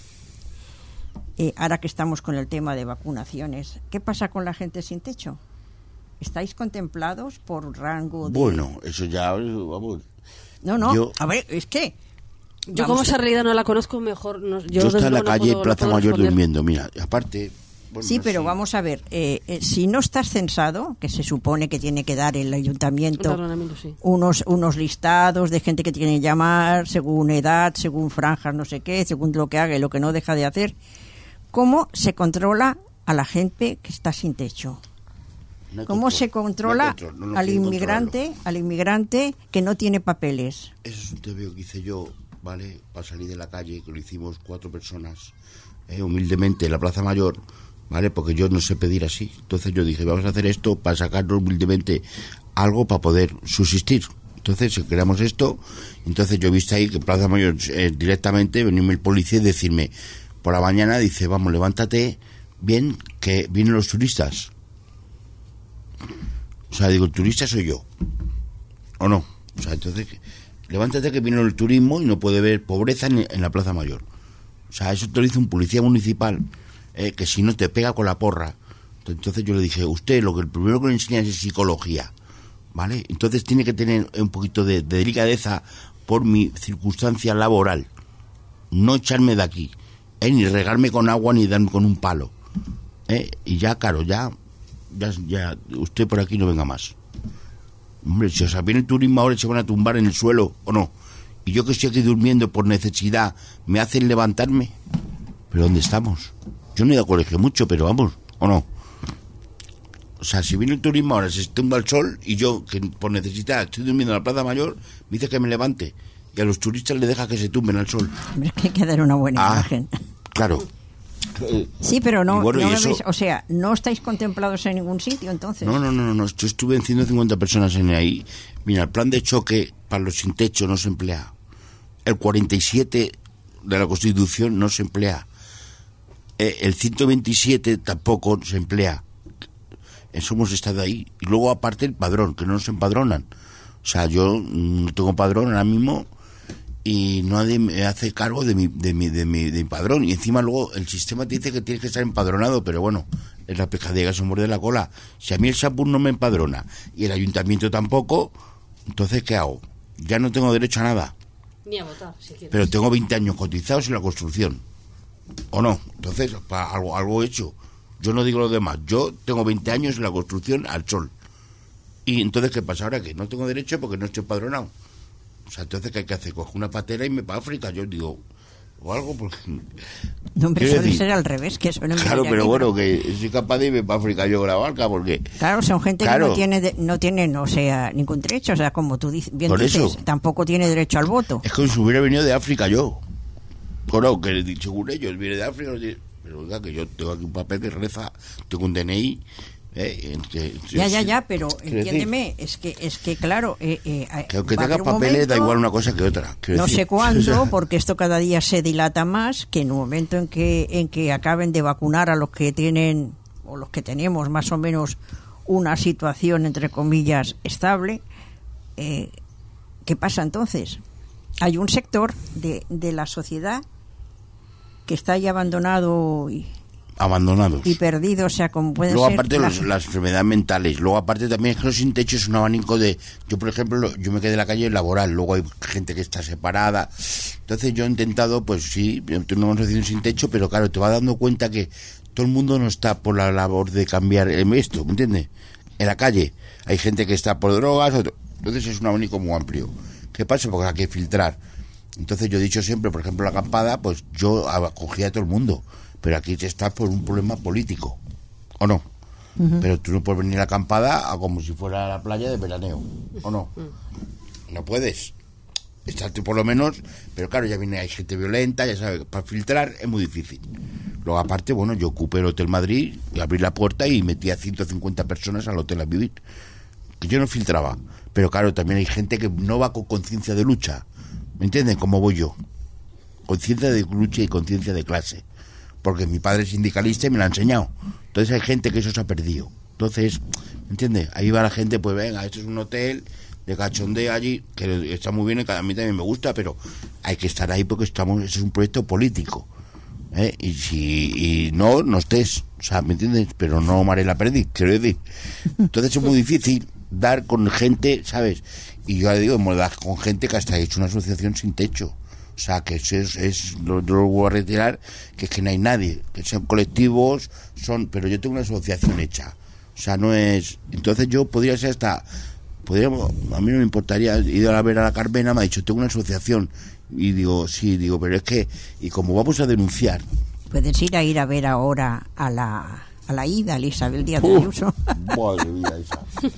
Eh, ahora que estamos con el tema de vacunaciones, ¿qué pasa con la gente sin techo? ¿Estáis contemplados por rango de...? Bueno, eso ya, vamos. No, no, yo- a ver, es que... Yo vamos como a- esa realidad no la conozco mejor. No, yo Yo, estoy desde en la luego no calle puedo- no Plaza puedo Mayor responder. durmiendo, mira, y aparte... bueno, Sí, no pero sé. vamos a ver, eh, eh, si no estás censado, que se supone que tiene que dar el ayuntamiento Un ordenamiento, sí. unos unos listados de gente que tiene que llamar según edad, según franjas, no sé qué, según lo que haga y lo que no deja de hacer, ¿cómo se controla a la gente que está sin techo? No hay ¿Cómo control, se no hay controla control, no lo al quieren inmigrante, al inmigrante que no tiene papeles? Eso es un tebeo que hice yo, ¿vale? Para salir de la calle, que lo hicimos cuatro personas, eh, humildemente, en la Plaza Mayor, ¿vale? Porque yo no sé pedir así. Entonces yo dije, vamos a hacer esto para sacarnos humildemente algo para poder subsistir. Entonces creamos esto, entonces yo he visto ahí que en Plaza Mayor eh, directamente venirme el policía y decirme, por la mañana dice, vamos, levántate bien, que vienen los turistas. O sea, digo, el turista soy yo, ¿o no? O sea, entonces, levántate que viene el turismo y no puede ver pobreza en, en la Plaza Mayor. O sea, eso te lo dice un policía municipal, eh, que si no te pega con la porra. Entonces yo le dije, usted lo que el primero que le enseña es psicología, ¿vale? Entonces tiene que tener un poquito de, de delicadeza por mi circunstancia laboral. No echarme de aquí, eh, ni regarme con agua ni darme con un palo. Eh, y ya, claro, ya, ya, ya, usted por aquí no venga más. Hombre, si os viene el turismo ahora se van a tumbar en el suelo, ¿o no? y yo que estoy aquí durmiendo por necesidad, ¿me hacen levantarme? ¿Pero dónde estamos? Yo no he ido a colegio mucho, pero vamos, ¿o no? O sea, si viene el turismo ahora, se tumba el sol, y yo, que por necesidad estoy durmiendo en la Plaza Mayor, me dice que me levante, y a los turistas les deja que se tumben al sol. Hombre, es que hay que dar una buena Ah, imagen. claro. Sí, pero no, Y bueno, no y me eso- veis- o sea, no estáis contemplados en ningún sitio, entonces. No, no, no, no, yo estuve en ciento cincuenta personas en ahí. Mira, el plan de choque para los sin techo no se emplea. El cuarenta y siete de la Constitución no se emplea. Eh, el ciento veintisiete tampoco se emplea. Eso hemos estado ahí. Y luego aparte el padrón, que no nos empadronan. O sea, yo no tengo padrón ahora mismo y nadie me hace cargo de mi, de mi, de mi, de mi padrón. Y encima luego el sistema te dice que tienes que estar empadronado, pero bueno, es la pescadilla que se muerde la cola. Si a mí el SAPUR no me empadrona y el ayuntamiento tampoco, entonces ¿qué hago? Ya no tengo derecho a nada, Ni a votar, si quieres. pero tengo veinte años cotizados en la construcción, ¿o no? Entonces, para algo, algo hecho. Yo no digo lo demás, yo tengo veinte años en la construcción al sol. Y entonces, ¿qué pasa ahora? Que no tengo derecho porque no estoy empadronado. O sea, entonces, ¿qué hay que hacer? Cojo una patera y me para África, yo digo, o algo, porque... No, hombre, quiero suele decir, ser al revés, que suelen Claro, venir pero aquí, bueno, que soy capaz de irme para África yo con la barca, porque... Claro, son gente Claro. que no tiene, de- no tienen, o sea, ningún derecho, o sea, como tú dices, bien Por dices, eso. tampoco tiene derecho al voto. Es como si hubiera venido de África yo. Bueno, que según ellos, viene de África, no tiene- pero oiga, que yo tengo aquí un papel que reza, tengo un D N I... Eh, que- Ya, ya, ya, pero quiero decir, entiéndeme, es que, es que claro, eh, eh, Que aunque va a tenga haber un papeles, da momento, igual una cosa que otra. quiero no decir. sé cuándo, porque esto cada día se dilata más, que en un momento en que, en que acaben de vacunar a los que tienen, o los que tenemos más o menos una situación, entre comillas, estable, eh, ¿qué pasa entonces? Hay un sector de, de la sociedad que está ahí abandonado y, Abandonados. y perdido, o sea, como puede Luego ser... aparte las- los- las enfermedades mentales, luego aparte también es que los sin techo es un abanico de, yo por ejemplo, lo- yo me quedé en la calle laboral, luego hay gente que está separada, entonces yo he intentado, pues sí, yo tengo una asociación sin techo, pero claro, te vas dando cuenta que todo el mundo no está por la labor de cambiar esto, ¿me entiendes? En la calle hay gente que está por drogas, otro- entonces es un abanico muy amplio. ¿Qué pasa? Porque hay que filtrar. Entonces yo he dicho siempre, por ejemplo, la acampada, pues yo acogía a todo el mundo, pero aquí te estás por un problema político, ¿o no? Pero tú no puedes venir a la acampada a como si fuera a la playa de veraneo, ¿o no? No puedes. Estás tú por lo menos, pero claro, ya viene, hay gente violenta, ya sabes, para filtrar es muy difícil. Luego aparte, bueno, yo ocupé el Hotel Madrid, y abrí la puerta y metí a ciento cincuenta personas al hotel a vivir. Que yo no filtraba, pero claro, también hay gente que no va con conciencia de lucha, ¿me entienden? Como voy yo. Conciencia de lucha y conciencia de clase. Porque mi padre es sindicalista y me lo ha enseñado. Entonces hay gente que eso se ha perdido. Entonces, ¿me entiendes? Ahí va la gente, pues venga, esto es un hotel de cachondeo allí, que está muy bien, y que a mí también me gusta, pero hay que estar ahí porque estamos, eso es un proyecto político. ¿eh? Y si y no, no estés, o sea, ¿me entiendes? Pero no maré la perdiz, quiero decir. Entonces es muy difícil dar con gente, ¿sabes? Y yo le digo, hemos dado con gente que hasta ha hecho una asociación sin techo. O sea, que eso es, es lo, lo voy a retirar, que es que no hay nadie, que son colectivos, son, pero yo tengo una asociación hecha. O sea, no es... Entonces yo podría ser hasta... Podríamos, a mí no me importaría ir a ver a la Carmena, me ha dicho, tengo una asociación. Y digo, sí, digo, pero es que... Y como vamos a denunciar... Puedes ir a ir a ver ahora a la, a la ida, a la Isabel Díaz de ¡uh! Ayuso. Madre mía, esa.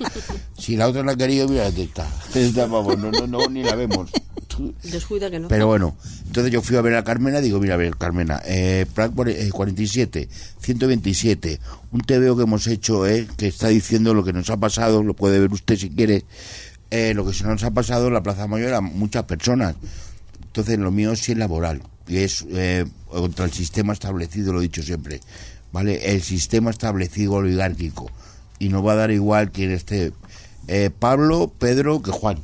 Si la otra la ha querido, mira, esta. Esta, vamos, no, no, no, ni la vemos. Descuida que no. Pero bueno, entonces yo fui a ver a Carmena, digo, mira, a ver, Carmena, eh, plan cuarenta y siete, ciento veintisiete, un T V O que hemos hecho, eh, que está diciendo lo que nos ha pasado, lo puede ver usted si quiere, eh, lo que se nos ha pasado en la Plaza Mayor a muchas personas. Entonces lo mío sí es laboral, y es eh, contra el sistema establecido, lo he dicho siempre, ¿vale? El sistema establecido oligárquico, y no va a dar igual quien esté eh, Pablo, Pedro que Juan.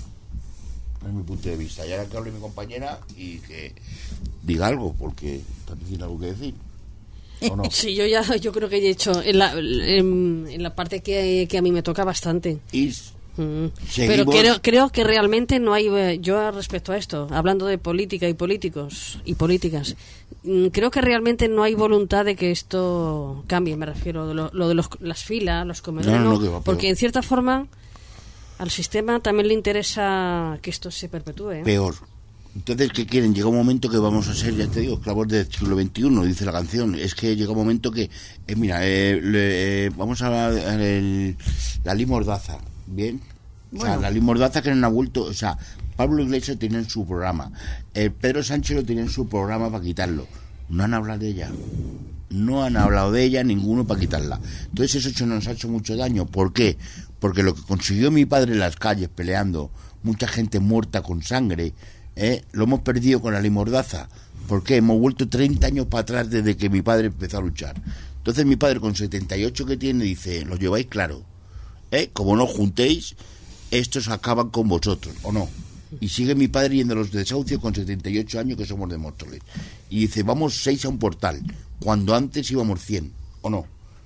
Es mi punto de vista. Y ahora que hable mi compañera y que diga algo, porque también tiene algo que decir. ¿O no? Sí, yo ya, yo creo que he hecho en la, en, en la parte que, que a mí me toca bastante. Y Mm. seguimos- Pero creo, creo que realmente no hay, eh, yo respecto a esto, hablando de política y políticos y políticas, mm, creo que realmente no hay voluntad de que esto cambie, me refiero, de lo, lo de los, las filas, los comedores, No, no, no, no, que va porque peor. en cierta forma al sistema también le interesa que esto se perpetúe. ¿eh? peor. Entonces, ¿qué quieren? Llega un momento que vamos a ser, ya te digo, esclavos del siglo veintiuno, dice la canción. Es que llega un momento que, eh, mira, eh, le, eh, vamos a hablar de la ley Mordaza, ¿bien? Bueno. O sea, la ley Mordaza que no ha vuelto, o sea, Pablo Iglesias tiene en su programa, eh, Pedro Sánchez lo tiene en su programa para quitarlo. No han hablado de ella. No han hablado de ella ninguno para quitarla. Entonces eso nos ha hecho mucho daño. ¿Por qué? Porque lo que consiguió mi padre en las calles peleando, mucha gente muerta con sangre, ¿eh? Lo hemos perdido con la ley Mordaza. ¿Por qué? Hemos vuelto treinta años para atrás desde que mi padre empezó a luchar. Entonces mi padre con setenta y ocho que tiene dice, lo lleváis claro, ¿eh? Como no juntéis, estos acaban con vosotros, ¿o no? Y sigue mi padre yendo a los desahucios con setenta y ocho años que somos de Móstoles. Y dice, vamos seis a un portal, cuando antes íbamos cien, ¿o no?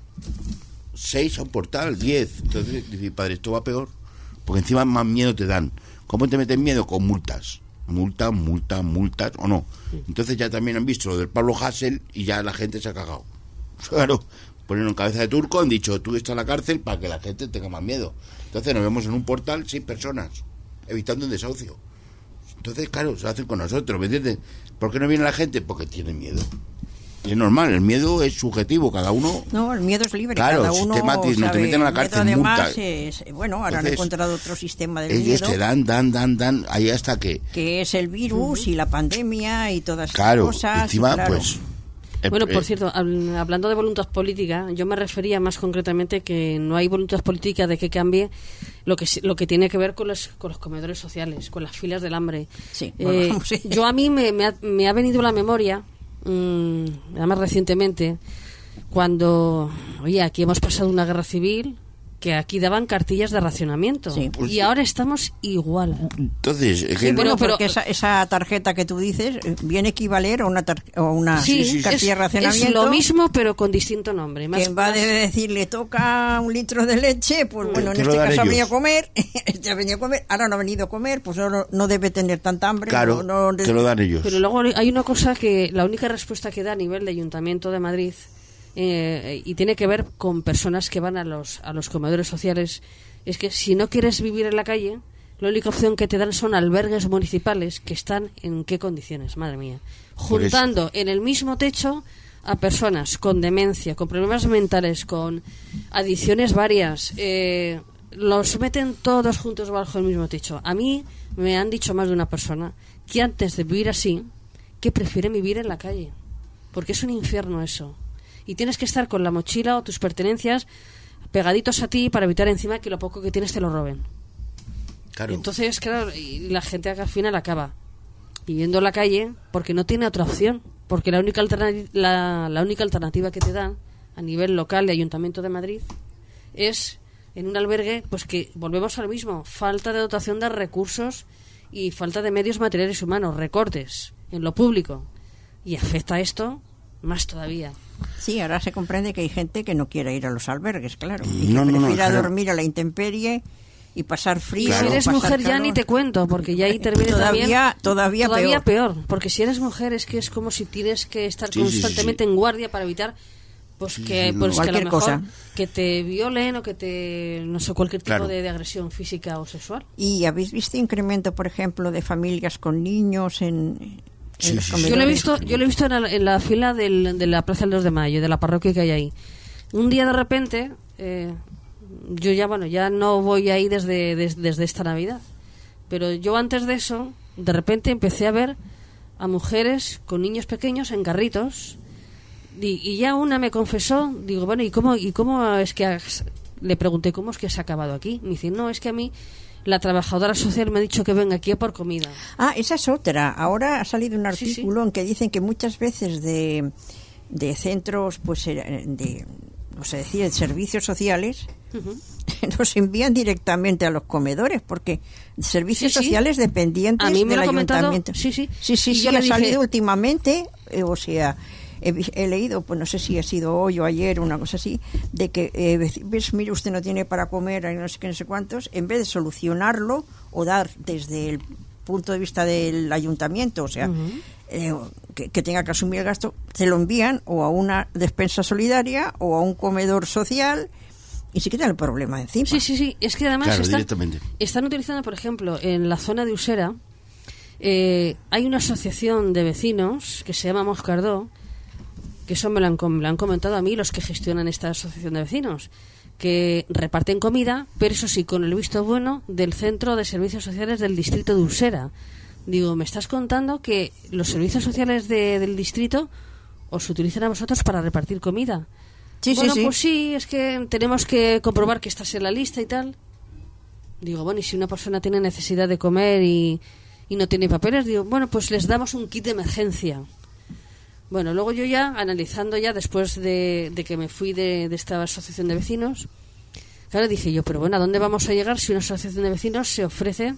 Seis a un portal, diez. Entonces dice mi padre, esto va peor, porque encima más miedo te dan. ¿Cómo te meten miedo? Con multas. Multas, multas, multas, ¿o no? Entonces ya también han visto lo del Pablo Hasél y ya la gente se ha cagado. Claro, ponen en cabeza de turco, han dicho, tú estás en la cárcel para que la gente tenga más miedo. Entonces nos vemos en un portal, seis personas, evitando un desahucio. Entonces, claro, se hacen con nosotros, ¿me entiendes? ¿Por qué no viene la gente? Porque tiene miedo. Y es normal, el miedo es subjetivo, cada uno... No, el miedo es libre, claro, cada uno sistema, sabe, no te meten a la cárcel, además multa. Es, bueno, ahora Entonces, han encontrado otro sistema del ellos miedo. te dan, dan, dan, dan, ahí hasta que... Que es el virus uh-huh. y la pandemia y todas claro, esas cosas. Encima, claro, pues... El, bueno, por cierto, hablando de voluntad política, yo me refería más concretamente que no hay voluntad política de que cambie lo que lo que tiene que ver con los, con los comedores sociales, con las filas del hambre. Sí, eh, bueno, vamos, sí. Yo a mí me, me, ha, me ha venido a la memoria, mmm, además recientemente, cuando, oye, aquí hemos pasado una guerra civil, que aquí daban cartillas de racionamiento sí. pues, y ahora estamos igual. Entonces, es que sí, bueno, pero, porque esa, esa tarjeta que tú dices viene a equivaler a una, tar- a una sí, sí, cartilla es, de racionamiento. Es lo mismo, pero con distinto nombre. Más, que en vez más... de decirle toca un litro de leche, pues bueno, en este caso ha venido a comer, este ha venido a comer, ahora no ha venido a comer, pues no, no debe tener tanta hambre. Claro, no, no, te lo dan ellos. Pero luego hay una cosa que la única respuesta que da a nivel de Ayuntamiento de Madrid eh, y tiene que ver con personas que van a los a los comedores sociales, es que si no quieres vivir en la calle, la única opción que te dan son albergues municipales que están en qué condiciones, madre mía, juntando en el mismo techo a personas con demencia, con problemas mentales, con adicciones varias, eh, los meten todos juntos bajo el mismo techo. A mí me han dicho más de una persona que antes de vivir así, que prefiere vivir en la calle, porque es un infierno eso. Y tienes que estar con la mochila o tus pertenencias pegaditos a ti para evitar encima que lo poco que tienes te lo roben. Claro. Y entonces, claro, y la gente al final acaba viviendo en la calle porque no tiene otra opción, porque la única alternativa, la, la única alternativa que te dan a nivel local de Ayuntamiento de Madrid es en un albergue, pues que volvemos al mismo, falta de dotación de recursos y falta de medios materiales humanos, recortes en lo público, y afecta esto más todavía. Sí, ahora se comprende que hay gente que no quiere ir a los albergues, claro, y no, que no, prefiera no, claro. dormir a la intemperie y pasar frío. Claro. Si eres pasar mujer ya calor. ni te cuento, porque ya ahí termina todavía, también, todavía, todavía peor. peor. Porque si eres mujer es que es como si tienes que estar Sí, constantemente sí, sí, sí. en guardia para evitar pues Sí, que, sí, no. pues que a lo Cualquier mejor cosa. que te violen o que te, no sé, cualquier tipo Claro. de, de agresión física o sexual. ¿Y habéis visto incremento, por ejemplo, de familias con niños en, en Sí, los sí, sí. comedores? Yo lo he visto, yo lo he visto en la, en la fila del, de la Plaza del dos de Mayo, de la parroquia que hay ahí. Un día de repente, eh, yo ya, bueno, ya no voy ahí desde, des, desde esta Navidad, pero yo antes de eso, de repente empecé a ver a mujeres con niños pequeños en carritos, y, y ya una me confesó, digo, bueno, ¿y cómo, y cómo es que has, le pregunté, ¿cómo es que has acabado aquí? Me dice, no, es que a mí la trabajadora social me ha dicho que venga aquí a por comida. Ah, esa es otra. Ahora ha salido un Sí, sí. artículo en que dicen que muchas veces de, de centros, pues, eh, de, no sé decir, de servicios sociales, Uh-huh. nos envían directamente a los comedores, porque servicios Sí, sí. sociales dependientes A mí me del lo ha comentado, ayuntamiento. sí, sí. Sí, sí, Y sí, yo le ha dije- salido últimamente, eh, o sea, he, vi- he leído, pues no sé si ha sido hoy o ayer, una cosa así, de que, eh, ves, mire, usted no tiene para comer, no sé qué, no sé cuántos, en vez de solucionarlo o dar desde el punto de vista del ayuntamiento, o sea, Uh-huh. eh, que, que tenga que asumir el gasto, se lo envían o a una despensa solidaria o a un comedor social y se quitan el problema encima. Sí, sí, sí. Es que además Claro, están, directamente. están utilizando, por ejemplo, en la zona de Usera, Eh, hay una asociación de vecinos que se llama Moscardó, que eso me lo, han, me lo han comentado a mí los que gestionan esta asociación de vecinos, que reparten comida, pero eso sí, con el visto bueno del Centro de Servicios Sociales del Distrito de Usera. Digo, ¿me estás contando que los servicios sociales de, del distrito os utilizan a vosotros para repartir comida? Sí, bueno, sí, sí. pues sí, es que tenemos que comprobar que estás en la lista y tal. Digo, bueno, y si una persona tiene necesidad de comer y, y no tiene papeles, digo, bueno, pues les damos un kit de emergencia. Bueno, luego yo ya, analizando ya después de, de que me fui de, de esta asociación de vecinos, claro, dije yo, pero bueno, ¿a dónde vamos a llegar si una asociación de vecinos se ofrece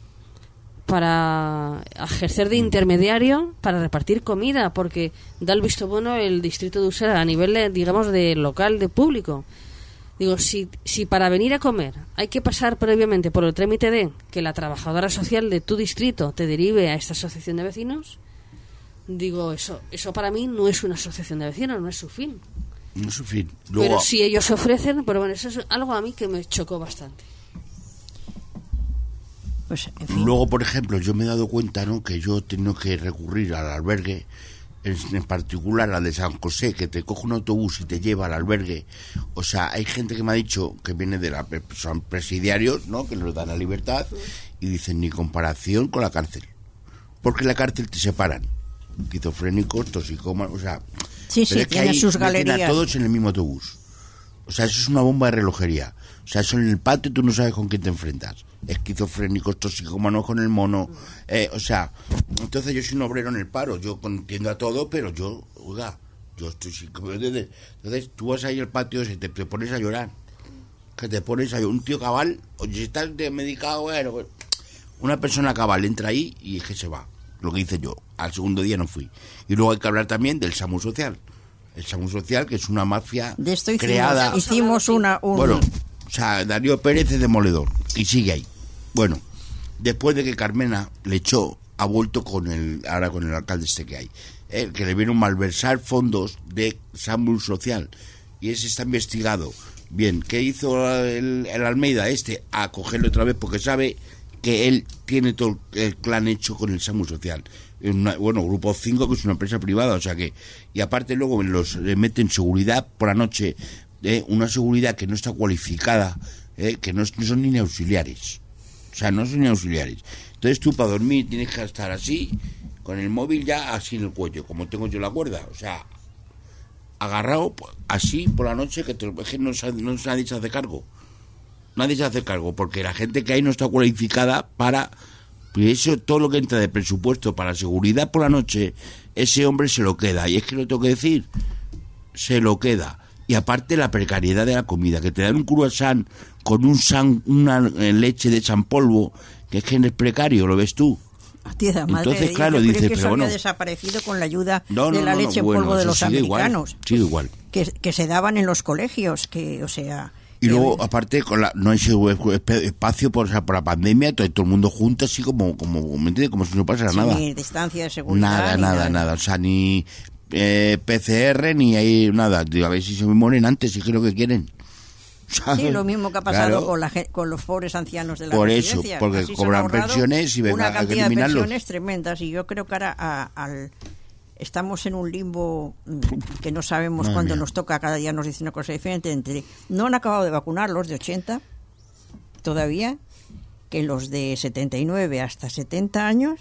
para ejercer de intermediario para repartir comida? Porque da el visto bueno el distrito de Usera a nivel, de, digamos, de local, de público. Digo, si, si para venir a comer hay que pasar previamente por el trámite de que la trabajadora social de tu distrito te derive a esta asociación de vecinos, digo, eso eso para mí no es una asociación de vecinos, no es su fin. No es su fin. Luego, pero si ellos ofrecen, pero bueno, eso es algo a mí que me chocó bastante. Pues, en fin. Luego, por ejemplo, yo me he dado cuenta, ¿no?, que yo he tenido que recurrir al albergue, en, en particular al de San José, que te coge un autobús y te lleva al albergue. O sea, hay gente que me ha dicho que viene de la... son presidiarios, ¿no?, que nos dan la libertad, y dicen, ni comparación con la cárcel. Porque en la cárcel te separan. Esquizofrénicos, toxicómanos, o sea... Sí, pero sí, es que tiene ahí sus meten galerías. a todos en el mismo autobús. O sea, eso es una bomba de relojería. O sea, eso en el patio tú no sabes con quién te enfrentas. Esquizofrénicos, toxicómanos con el mono. Eh, o sea, entonces yo soy un obrero en el paro. Yo entiendo a todo, pero yo, oiga, yo estoy sin... Entonces tú vas ahí al patio y te, te pones a llorar. Que te pones a llorar. Un tío cabal, oye, si estás de medicado, bueno, pues, una persona cabal entra ahí y es que se va. Lo que hice yo. Al segundo día no fui. Y luego hay que hablar también del SAMU Social. El SAMU Social, que es una mafia De esto hicimos, creada... hicimos una... Un... Bueno, o sea, Darío Pérez es demoledor y sigue ahí. Bueno, después de que Carmena le echó, ha vuelto con el ahora con el alcalde este que hay, eh, que le vieron malversar fondos de SAMU Social, y ese está investigado. Bien, ¿qué hizo el, el Almeida este? A cogerlo otra vez porque sabe que él tiene todo el clan hecho con el SAMU Social. Una, bueno, Grupo cinco, que es una empresa privada, o sea que... Y aparte luego los le meten seguridad por la noche, eh, una seguridad que no está cualificada, eh, que no, no son ni auxiliares. O sea, no son ni auxiliares. Entonces tú para dormir tienes que estar así, con el móvil ya así en el cuello, como tengo yo la cuerda. O sea, agarrado así por la noche, que, te, es que no, no nadie se hace cargo. Nadie se hace cargo, porque la gente que hay no está cualificada para... Pues eso, todo lo que entra de presupuesto para seguridad por la noche, ese hombre se lo queda. Y es que lo tengo que decir, se lo queda. Y aparte la precariedad de la comida, que te dan un croissant con un san, una leche de San Polvo, que es que es precario, ¿lo ves tú? Tía, madre Entonces, de claro, Dios, pero dice, es que pero eso bueno... había desaparecido con la ayuda No, no, de la no, leche no, en polvo bueno, de eso los sigue americanos. Igual, sigue igual. Que, que se daban en los colegios, que, o sea... Y que- luego, aparte, con la, no hay espacio por, o sea, por la pandemia, todo, todo el mundo junto, así como, como, ¿me entiendes? Como si no pasara sin nada. distancia de seguridad. Nada, ni nada, nada. O sea, ni eh, P C R, ni hay nada. Digo, a ver si se me mueren antes, si es que lo que quieren. ¿Sabes? Sí, lo mismo que ha pasado Claro. con, la, gen- con los pobres ancianos de la Por eso, residencia. porque Así se han cobran ahorrado pensiones y venga, una hay que cantidad de eliminarlos. pensiones tremendas, y yo creo que ahora a- al... estamos en un limbo mm, que no sabemos Madre cuándo mía. nos toca. Cada día nos dice una cosa diferente. Entre, no han acabado de vacunar los de ochenta todavía, que los de setenta y nueve hasta setenta años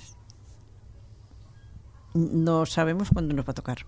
no sabemos cuándo nos va a tocar.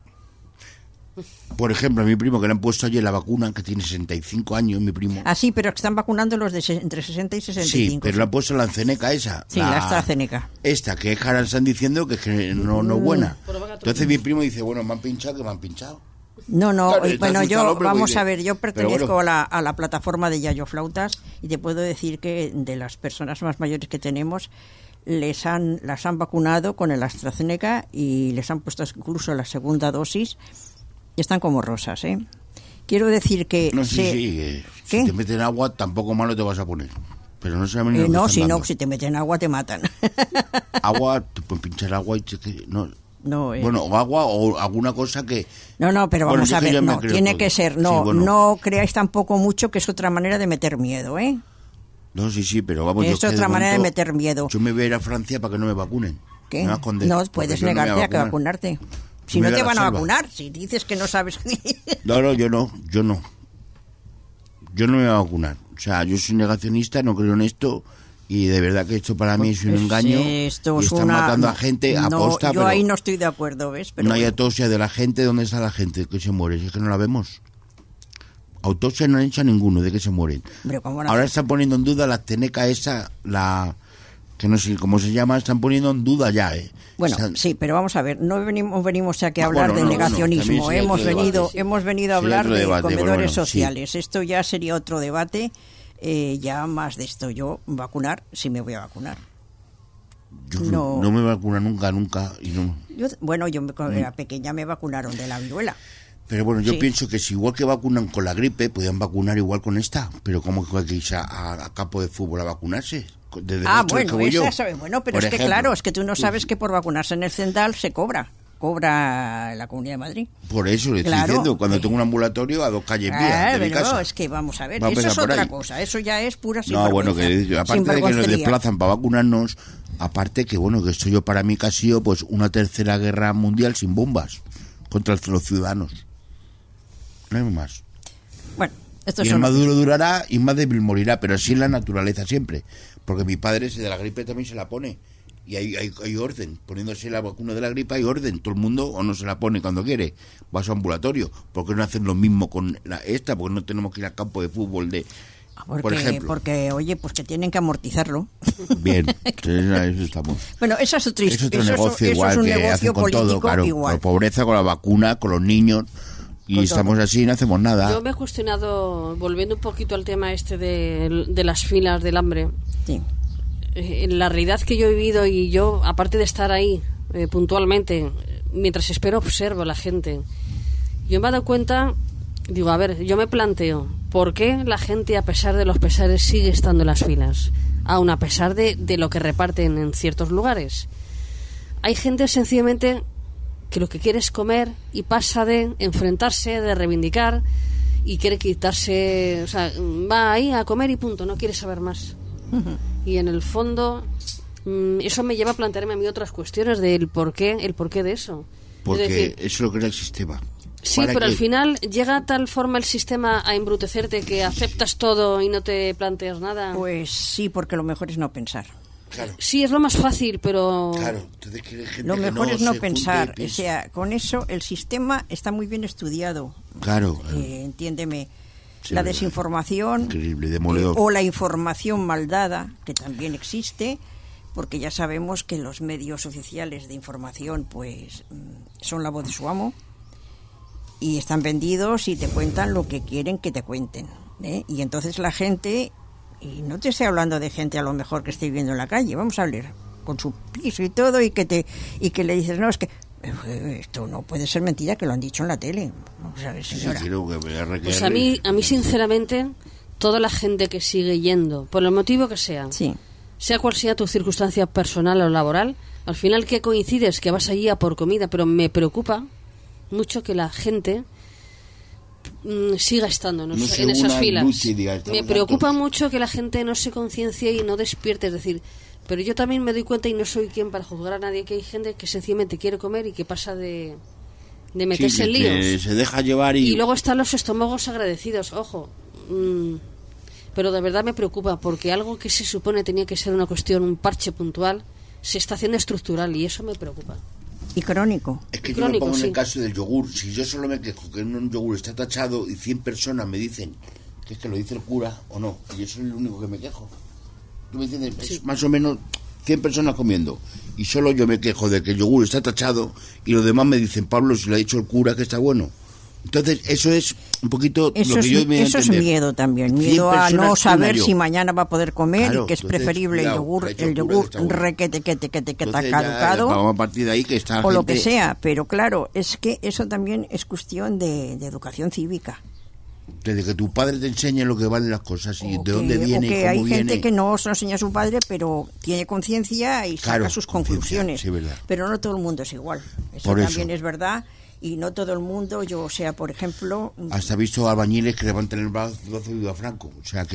Por ejemplo, a mi primo, que le han puesto ayer la vacuna, que tiene sesenta y cinco años, mi primo. Ah, sí, pero están vacunando los de se- entre sesenta y sesenta y Sí, cinco. pero le han puesto la AstraZeneca esa. Sí, la AstraZeneca. Esta, que es que ahora están diciendo que, es que no, no es buena. Pero venga, tú. Entonces mi primo dice, bueno, me han pinchado, que me han pinchado. No, no, Claro, eh, está bueno, asustado el yo, hombre, vamos porque- a ver, yo pero pertenezco bueno. a, la, a la plataforma de Yayo Flautas, y te puedo decir que de las personas más mayores que tenemos, les han, las han vacunado con el AstraZeneca y les han puesto incluso la segunda dosis, y están como rosas, ¿eh? Quiero decir que... No, sí, se- sí, eh, ¿Qué? si te meten agua, tampoco malo te vas a poner. Pero no saben ni eh, lo que no, están si no, dando. si te meten agua te matan. Agua, te pueden pinchar agua y... te- que- no, No, eh. Bueno, o agua o alguna cosa que... No, no, pero Bueno, vamos yo a que ya ver, me no, creo tiene todo. que ser, Sí, no, bueno. no creáis tampoco mucho que es otra manera de meter miedo, ¿eh? No, sí, sí, pero vamos... Es yo otra de manera de momento, meter miedo. Yo me voy a ir a Francia para que no me vacunen. ¿Qué? Me va a esconder, No, porque puedes yo no me voy negarte a, que vacunar. vacunarte. Si Me no da te la van a selva. vacunar, si dices que no sabes... No, no, yo no, yo no. Yo no me voy a vacunar. O sea, yo soy negacionista, no creo en esto... Y de verdad que esto para mí es un Pues, engaño. esto Y es están una... matando a gente a no, posta, yo pero ahí no estoy de acuerdo, ¿ves? Pero no hay bueno. autopsia de la gente. ¿Dónde está la gente que se muere? Si es que no la vemos. Autopsia no han hecho a ninguno de que se mueren. Pero ¿cómo no? Ahora están poniendo en duda la teneca esa, la... que no sé cómo se llama, están poniendo en duda ya, ¿eh? Bueno, Están- sí, pero vamos a ver, no venimos, venimos aquí a Ah, hablar bueno, de no, no, negacionismo, también sería hemos otro venido, debate, sí. hemos venido a Sería hablar otro de debate, comedores bueno, sí. sociales. Esto ya sería otro debate, eh, ya más de esto. Yo vacunar, sí me voy a vacunar. Yo no- no, me vacuno nunca, nunca. Y no... Yo, bueno, yo me- cuando era pequeña me vacunaron de la viruela. Pero bueno, yo Sí. pienso que si igual que vacunan con la gripe, podían vacunar igual con esta. Pero ¿cómo que hay que ir a, a- a campo de fútbol a vacunarse? Desde Ah, Boston, que bueno, voy yo. esa sabe, bueno, pero Por es que ejemplo. claro, es que tú no sabes que por vacunarse en el Cendal se cobra. Cobra la Comunidad de Madrid. Por eso le estoy Claro. diciendo, cuando Eh. tengo un ambulatorio a dos calles Ah, vías de mi pero no, casa. es que vamos a ver, Vamos a eso es empezar por otra ahí. cosa, eso ya es pura No, sinvergüenza. bueno, que aparte de que nos Sinvergüencería. desplazan para vacunarnos, aparte que bueno, que esto yo para mí que ha sido pues una tercera guerra mundial sin bombas contra los ciudadanos. No hay más. Bueno, esto Y es el más duro durará y más débil morirá, pero así es la naturaleza siempre. Porque mi padre ese de la gripe también se la pone. Y hay, hay, hay orden. Poniéndose la vacuna de la gripe hay orden. Todo el mundo o no se la pone cuando quiere. Va a su ambulatorio. ¿Por qué no hacen lo mismo con la, esta? Porque no tenemos que ir al campo de fútbol de... Porque, por ejemplo. porque, oye, pues que tienen que amortizarlo. Bien, eso estamos. Bueno, esa es otra Es historia. otro eso, negocio eso igual es un que negocio hacen con político todo, claro. Con igual. la pobreza, con la vacuna, con los niños. Y Con estamos todo. así y no hacemos nada. Yo me he cuestionado, volviendo un poquito al tema este de, de las filas del hambre, Sí. eh, en la realidad que yo he vivido, y yo, aparte de estar ahí eh, puntualmente, mientras espero observo a la gente, yo me he dado cuenta, digo, a ver, yo me planteo, ¿por qué la gente, a pesar de los pesares, sigue estando en las filas? Aun a pesar de, de lo que reparten en ciertos lugares. Hay gente sencillamente que lo que quiere es comer y pasa de enfrentarse, de reivindicar, y quiere quitarse, o sea, va ahí a comer y punto, no quiere saber más. Ujú. Y en el fondo mm, eso me lleva a plantearme a mí otras cuestiones del por qué, el porqué de eso. Porque Es decir, eso es lo que era el sistema. sí, Para pero que- al final llega a tal forma el sistema a embrutecerte que aceptas todo y no te planteas nada. Pues sí, porque lo mejor es no pensar. Claro, Sí, es lo más fácil, pero claro. Entonces quiere gente Lo que mejor es no se pensar. junte y O sea, con eso el sistema está muy bien estudiado. Claro, Eh, entiéndeme. Sí, la verdad. desinformación Increíble, demoledor. eh, o la información mal dada, que también existe, porque ya sabemos que los medios oficiales de información pues mm, son la voz de su amo y están vendidos y te cuentan lo que quieren que te cuenten, ¿eh? Y entonces la gente, y no te estoy hablando de gente a lo mejor que esté viviendo en la calle, vamos a hablar con su piso y todo, y que te y que le dices, no, es que eh, esto no puede ser mentira, que lo han dicho en la tele. Vamos a ver, Sí, señora. creo que me arre- pues a mí, a mí sinceramente, toda la gente que sigue yendo, por el motivo que sea, Sí. sea cual sea tu circunstancia personal o laboral, al final que coincides que vas allí a por comida, pero me preocupa mucho que la gente mm, siga estando en, No es- se en esas una filas. lucha y diga, estamos Me preocupa hartos. mucho que la gente no se conciencie y no despierte, es decir, pero yo también me doy cuenta, y no soy quien para juzgar a nadie, que hay gente que sencillamente quiere comer y que pasa de, de Sí, meterse que en líos. te- se deja llevar y... Y luego están los estómagos agradecidos, ojo. Mm, pero de verdad me preocupa, porque algo que se supone tenía que ser una cuestión, un parche puntual, se está haciendo estructural, y eso me preocupa. Y crónico. Es que yo Crónico, me pongo en sí. el caso del yogur. Si yo solo me quejo que un yogur está tachado y cien personas me dicen que es que lo dice el cura o no, y yo soy el único que me quejo. ¿Tú me entiendes? Sí. Es más o menos cien personas comiendo y solo yo me quejo de que el yogur está tachado y los demás me dicen, Pablo, si lo ha dicho el cura que está bueno. Entonces, eso es un poquito Eso, lo que es, yo me eso es entender. miedo también, cien miedo a personas, no saber una yo. si mañana va a poder comer, Claro, y que es entonces, preferible cuidado, el yogur, que ha hecho el el cura yogur que está bueno. requete que te que te que está Entonces ya caducado vamos a partir de ahí que está o lo que gente- sea, pero claro, es que eso también es cuestión de, de educación cívica. Desde que tu padre te enseñe lo que valen las cosas y O de que- dónde viene o y que cómo hay viene. gente que no se lo enseña a su padre, pero tiene conciencia y saca Claro, sus conciencia, conclusiones. sí, verdad. Pero no todo el mundo es igual. Eso Por eso. también es verdad. Y no todo el mundo, yo, o sea, por ejemplo, Hasta he visto albañiles que levantan el brazo y a Franco. O sea que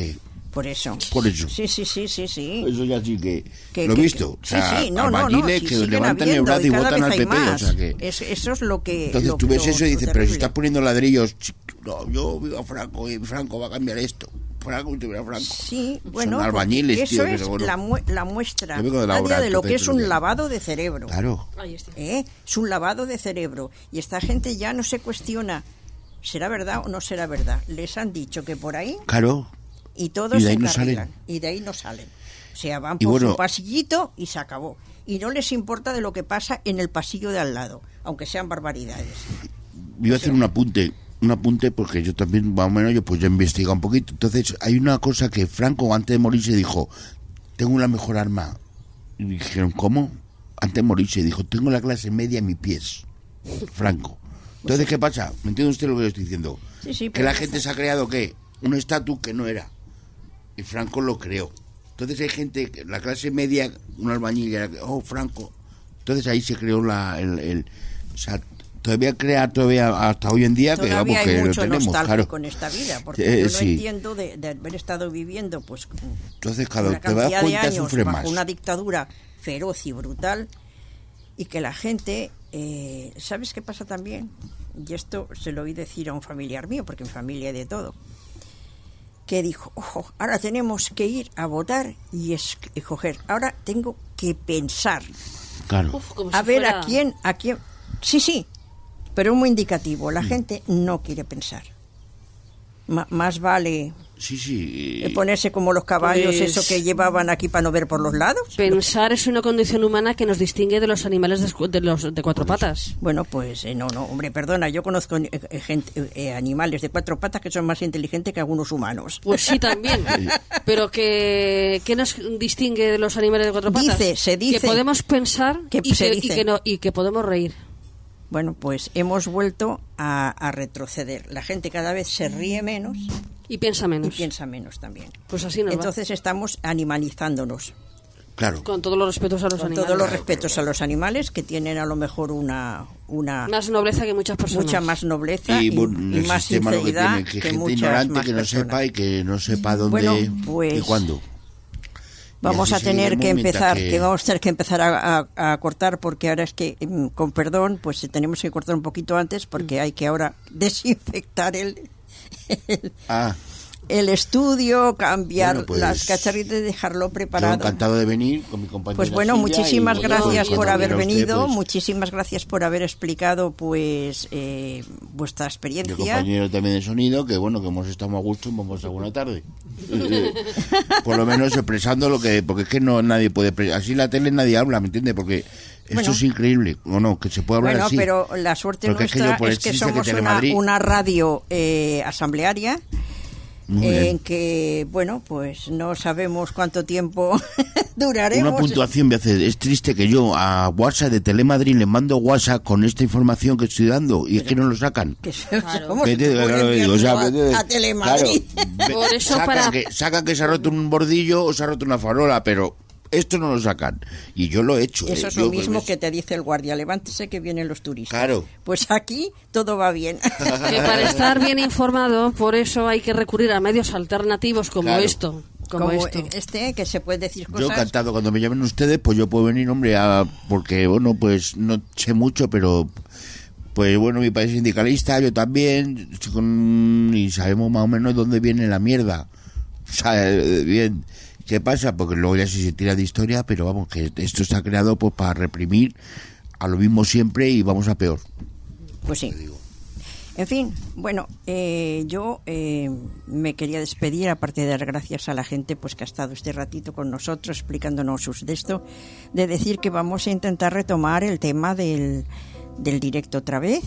Por eso. Por eso. Sí, sí, sí, sí, sí. Eso ya sí que, Que- lo he que- visto. que- O sea, sí, sí, no, no, no, albañiles sí, que siguen levantan el habiendo, brazo y y cada votan vez al hay P P. O más. sea que... Es- eso es lo que... Entonces lo- tú ves lo- eso y lo dices, pero si terrible. estás poniendo ladrillos, ch- no, yo vivo a Franco y Franco va a cambiar esto. Franco, tú a Franco. Sí, Son bueno, porque albañiles, eso tío, es pero bueno. la, mu- la muestra Yo vengo de la nadia obra, de lo que entonces, es lo un que- lavado de cerebro. Claro. Ahí está. ¿Eh? Es un lavado de cerebro. Y esta gente ya no se cuestiona, ¿será verdad o no será verdad? Les han dicho que por ahí Claro. y todos Y de ahí se no encarrilan. salen. Y de ahí no salen. O sea, van Y por bueno- su pasillito y se acabó. Y no les importa de lo que pasa en el pasillo de al lado, aunque sean barbaridades. Voy a hacer un apunte, un apunte porque yo también, más o menos, yo pues ya he investigado un poquito. Entonces, hay una cosa que Franco, antes de morirse, dijo, tengo la mejor arma. Y dijeron, ¿cómo? Antes de morirse, dijo, tengo la clase media en mis pies. Franco. Entonces, ¿qué pasa? ¿Me entiende usted lo que le estoy diciendo? Sí, sí, que pero la no gente sé. se ha creado, ¿qué? Un estatus que no era. Y Franco lo creó. Entonces hay gente, que- la clase media, un albañil, era, oh, Franco. Entonces ahí se creó la, el, el- o sea, todavía crea, todavía hasta hoy en día, que Todavía vamos, hay que lo mucho tenemos, nostálgico claro. en esta vida, porque Eh, yo no sí. entiendo de, de haber estado viviendo pues Entonces, cada una vez te das cantidad de cuenta, años sufre bajo más. una dictadura feroz y brutal, y que la gente, eh, ¿sabes qué pasa también? Y esto se lo oí decir a un familiar mío, porque en familia hay de todo, que dijo, ojo, ahora tenemos que ir a votar y es- escoger, ahora tengo que pensar, Claro. Uf, como a si ver fuera- a quién, a quién, sí, sí, pero es muy indicativo, la gente no quiere pensar. Ma- más vale Sí, sí. eh, ponerse como los caballos, Pues- eso que llevaban aquí para no ver por los lados. Pensar es una condición humana que nos distingue de los animales de, escu- de los de cuatro patas. Bueno, pues eh, no, no, hombre, perdona, yo conozco eh, eh, gente, eh, animales de cuatro patas que son más inteligentes que algunos humanos. Pues sí, también. Pero que ¿qué nos distingue de los animales de cuatro patas? Dice, se dice. Que podemos pensar Que y, se que, y, dice. que no, y que podemos reír. Bueno, pues hemos vuelto a, a retroceder. La gente cada vez se ríe menos Y piensa y menos. piensa menos también. Pues así nos va. Entonces estamos animalizándonos. Claro. Con todos los respetos a los Con animales. todos los respetos a los animales que tienen a lo mejor una, una Más nobleza que muchas personas. mucha más nobleza y, Y, bueno, y el más sistema lo que sinceridad tiene, que, que gente muchas ignorante más que no personas. sepa y que no sepa dónde Bueno, pues, y cuándo. Vamos Y a así tener seguiremos que mientras empezar, que- que... vamos a tener que empezar a, a- a cortar porque ahora es que, mm, con perdón, pues tenemos que cortar un poquito antes porque hay que ahora desinfectar el, el, Ah, el estudio, cambiar Bueno, pues, las cacharritas y dejarlo yo preparado. encantado de venir con mi compañera Pues bueno, Silvia muchísimas y gracias vosotros, por cuando haber quiera usted, venido, pues, muchísimas gracias por haber explicado pues eh, vuestra mi experiencia. compañero también de sonido, que bueno, que hemos estado a gusto, vamos a buena tarde. Eh, Por lo menos expresando lo que, porque es que no nadie puede, pre- así la tele nadie habla, ¿me entiende? Porque esto Bueno. es increíble, o no, que se puede hablar Bueno, así. pero la suerte Porque es que nuestra yo por el es que chiste que somos una, Telemadrid- una radio eh, asamblearia Muy en bien. que, bueno, pues no sabemos cuánto tiempo duraremos. Una puntuación me hace, es triste que yo a WhatsApp de Telemadrid le mando WhatsApp con esta información que estoy dando y es que no lo sacan. Que ¿Cómo ¿Me se te entiendes? puede Claro, enviar digo, o sea, a- ¿me entiendes? a Telemadrid? Claro, Por eso sacan, para- que, sacan que se ha roto un bordillo o se ha roto una farola, pero esto no lo sacan. Y yo lo he hecho. Eso eh, es yo, lo mismo pues, que te dice el guardia, levántese que vienen los turistas. Claro. Pues aquí todo va bien. Que para estar bien informado, por eso hay que recurrir a medios alternativos como Claro. esto. Como, Como esto. este, que se puede decir Yo cosas. encantado, cuando me llamen ustedes, pues yo puedo venir, hombre, a, porque, bueno, pues no sé mucho, pero, pues bueno, mi país es sindicalista, yo también, estoy con- y sabemos más o menos dónde viene la mierda. O sea, eh, bien, ¿qué pasa? Porque luego ya sí se tira de historia, pero vamos, que esto está creado pues para reprimir a lo mismo siempre y vamos a peor. Pues sí. En fin, bueno, eh, yo eh, me quería despedir, aparte de dar gracias a la gente pues que ha estado este ratito con nosotros explicándonos sus de esto, de decir que vamos a intentar retomar el tema del, del directo otra vez.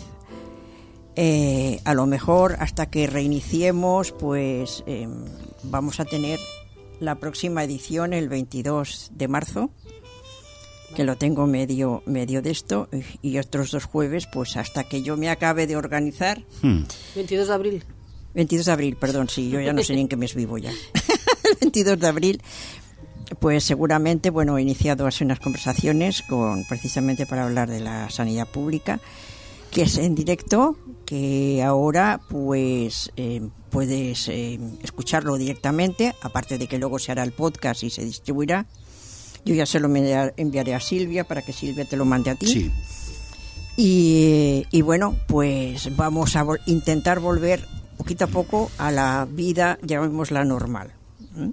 Eh, a lo mejor hasta que reiniciemos, pues eh, vamos a tener la próxima edición el veintidós de marzo, que lo tengo medio medio de esto, y otros dos jueves, pues hasta que yo me acabe de organizar. Hmm. veintidós de abril. veintidós de abril, perdón, sí, yo ya no sé ni en qué mes vivo ya. El veintidós de abril, pues seguramente, bueno, he iniciado así unas conversaciones con precisamente para hablar de la sanidad pública, que es en directo, que ahora pues eh, puedes eh, escucharlo directamente, aparte de que luego se hará el podcast y se distribuirá. Yo ya se lo enviaré a Silvia para que Silvia te lo mande a ti. Sí. Y, y bueno, pues vamos a vol- intentar volver poquito a poco a la vida, llamémosla normal. ¿Mm?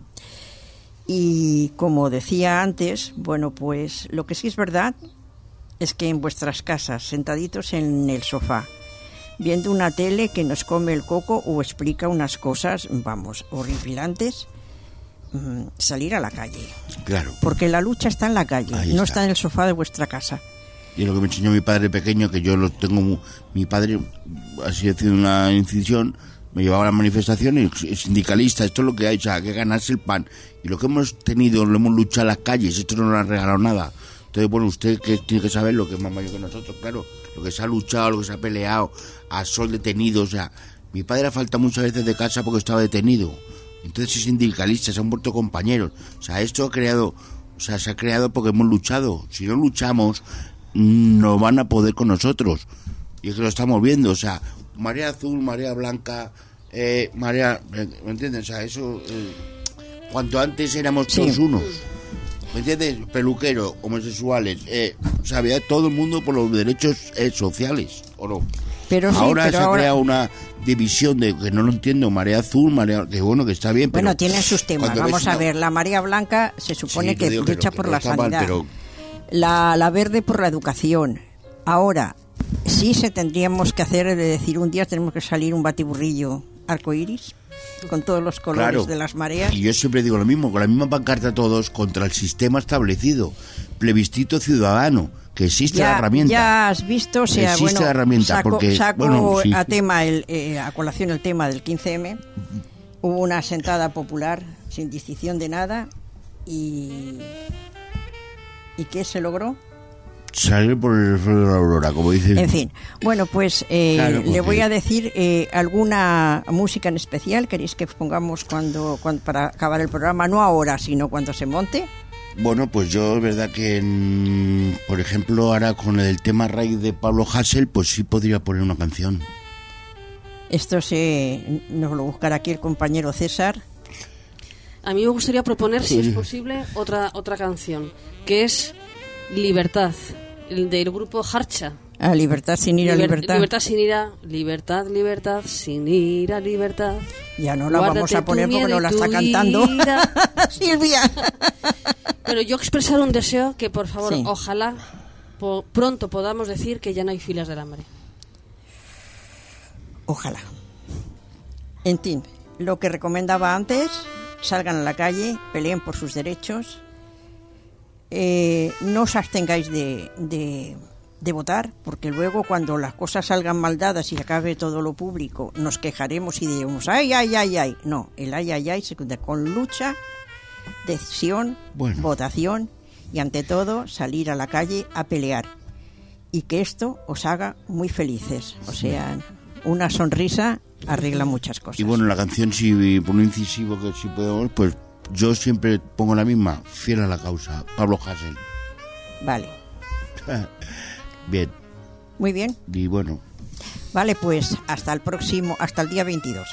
Y como decía antes, bueno, pues lo que sí es verdad es que en vuestras casas, sentaditos en el sofá, viendo una tele que nos come el coco o explica unas cosas, vamos, horripilantes, mmm, salir a la calle. Claro. Porque la lucha está en la calle, Ahí no está. está en el sofá de vuestra casa. Y es lo que me enseñó mi padre pequeño, que yo lo tengo, mu- mi padre, así haciendo una incisión, me llevaba a la manifestación y es sindicalista, esto es lo que hay, o sea, hay que ganarse el pan. Y lo que hemos tenido, lo hemos luchado en las calles, esto no nos ha regalado nada. Entonces, bueno, usted que tiene que saber lo que es más mayor que nosotros, claro, lo que se ha luchado, lo que se ha peleado, a sol detenido, o sea, mi padre ha faltado muchas veces de casa porque estaba detenido. Entonces es sindicalista, se han vuelto compañeros. O sea, esto ha creado, o sea, se ha creado porque hemos luchado. Si no luchamos, no van a poder con nosotros. Y es que lo estamos viendo, o sea, marea azul, marea blanca, eh, marea, ¿me entiendes? O sea, eso, eh, cuanto antes éramos Sí. todos unos. ¿Me entiendes? Peluqueros, homosexuales, eh, o sea, había todo el mundo por los derechos eh, sociales, ¿o no? Pero sí, ahora pero se ha ahora- creado una división de que no lo entiendo, marea azul, marea, que bueno, que está bien, pero Bueno, tienen sus temas. cuando Vamos ves a una- ver, la marea blanca se supone Sí, que yo digo que lucha no, que por no la está mal, sanidad. pero- La, la verde por la educación. Ahora, sí se tendríamos que hacer, de decir, un día tenemos que salir un batiburrillo arcoíris con todos los colores Claro. de las mareas. Y yo siempre digo lo mismo, con la misma pancarta todos contra el sistema establecido, plebiscito ciudadano, que existe la herramienta. ya has visto, o sea, Existe bueno, la herramienta, saco, porque, saco bueno, sí. a tema el, eh, a colación el tema del quince eme. Hubo una sentada popular sin distinción de nada y ¿y qué se logró? Salir por el suelo de la aurora, como dicen. En fin, bueno, pues eh, Claro, porque- le voy a decir eh, alguna música en especial. ¿Queréis que pongamos cuando, cuando para acabar el programa? No ahora, sino cuando se monte. Bueno, pues yo es verdad que, mm, por ejemplo, ahora con el tema raíz de Pablo Hasél, pues sí podría poner una canción. Esto se nos lo buscará aquí el compañero César. A mí me gustaría proponer, si es posible, otra otra canción, que es Libertad, el del grupo Harcha. A libertad sin ir a Liber- libertad. Libertad sin ira, libertad, libertad, sin ira, libertad. Ya no la Guárdate vamos a tu poner porque miedo no y la tu está cantando ira. Silvia. Pero yo expresar un deseo que, por favor, Sí. ojalá po- pronto podamos decir que ya no hay filas del hambre. Ojalá. En fin, lo que recomendaba antes, salgan a la calle, peleen por sus derechos, eh, no os abstengáis de, de, de votar, porque luego cuando las cosas salgan mal dadas y acabe todo lo público, nos quejaremos y diremos, ay, ay, ay, ay. No, el ay, ay, ay se cuenta con lucha, decisión, Bueno. votación y ante todo salir a la calle a pelear. Y que esto os haga muy felices. O sea, una sonrisa arregla muchas cosas. Y bueno, la canción, si por un incisivo que si podemos, pues yo siempre pongo la misma, fiel a la causa, Pablo Hasél. Vale, Bien, muy bien. y bueno, Vale, pues hasta el próximo, hasta el día veintidós.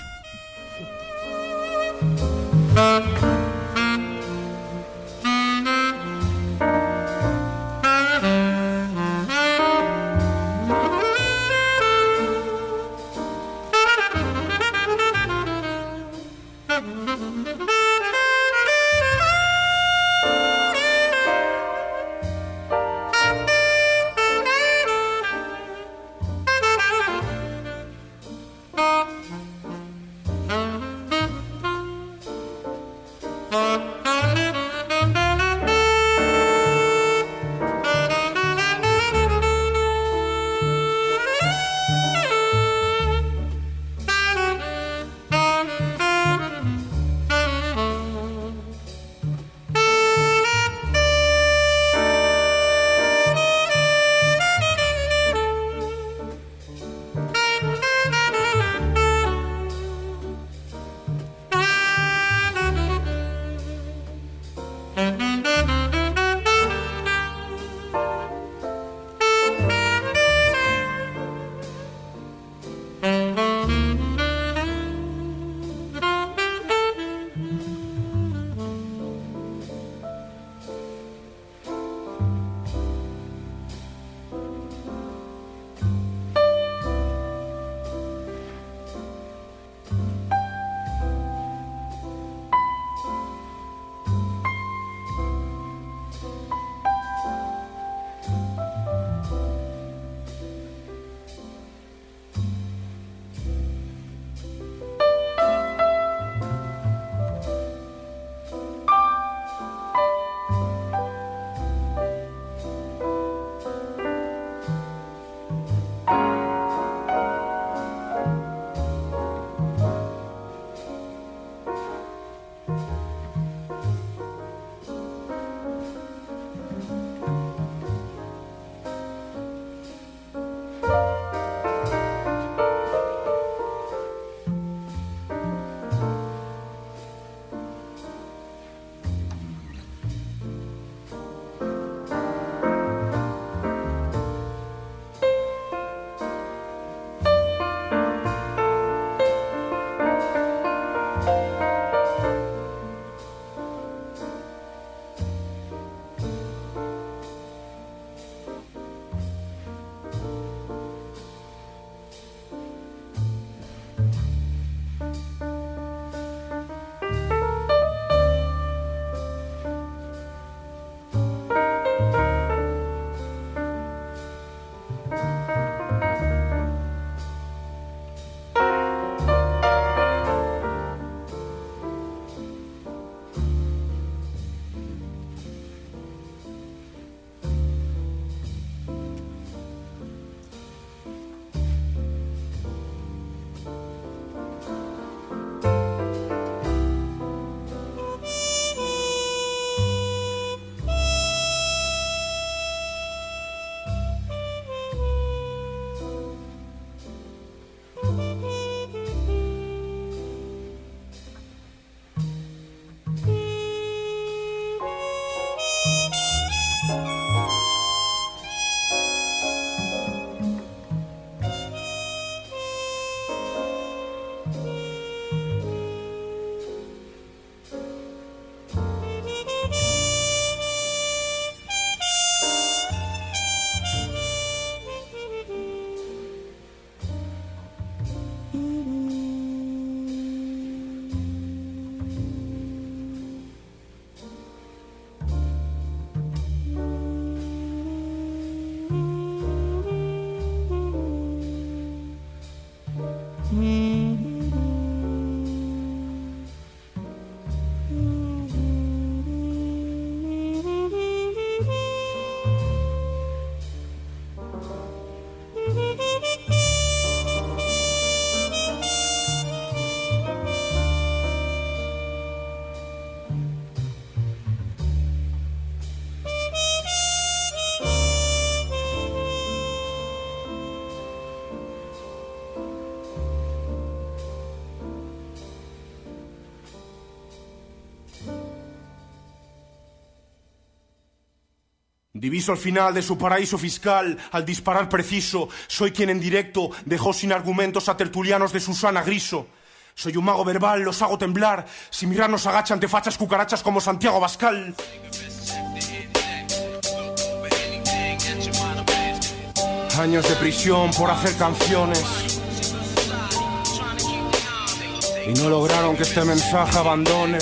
Diviso al final de su paraíso fiscal, al disparar preciso. Soy quien en directo dejó sin argumentos a tertulianos de Susana Griso. Soy un mago verbal, los hago temblar. Si mirar nos agacha ante fachas cucarachas como Santiago Abascal. Años de prisión por hacer canciones y no lograron que este mensaje abandone.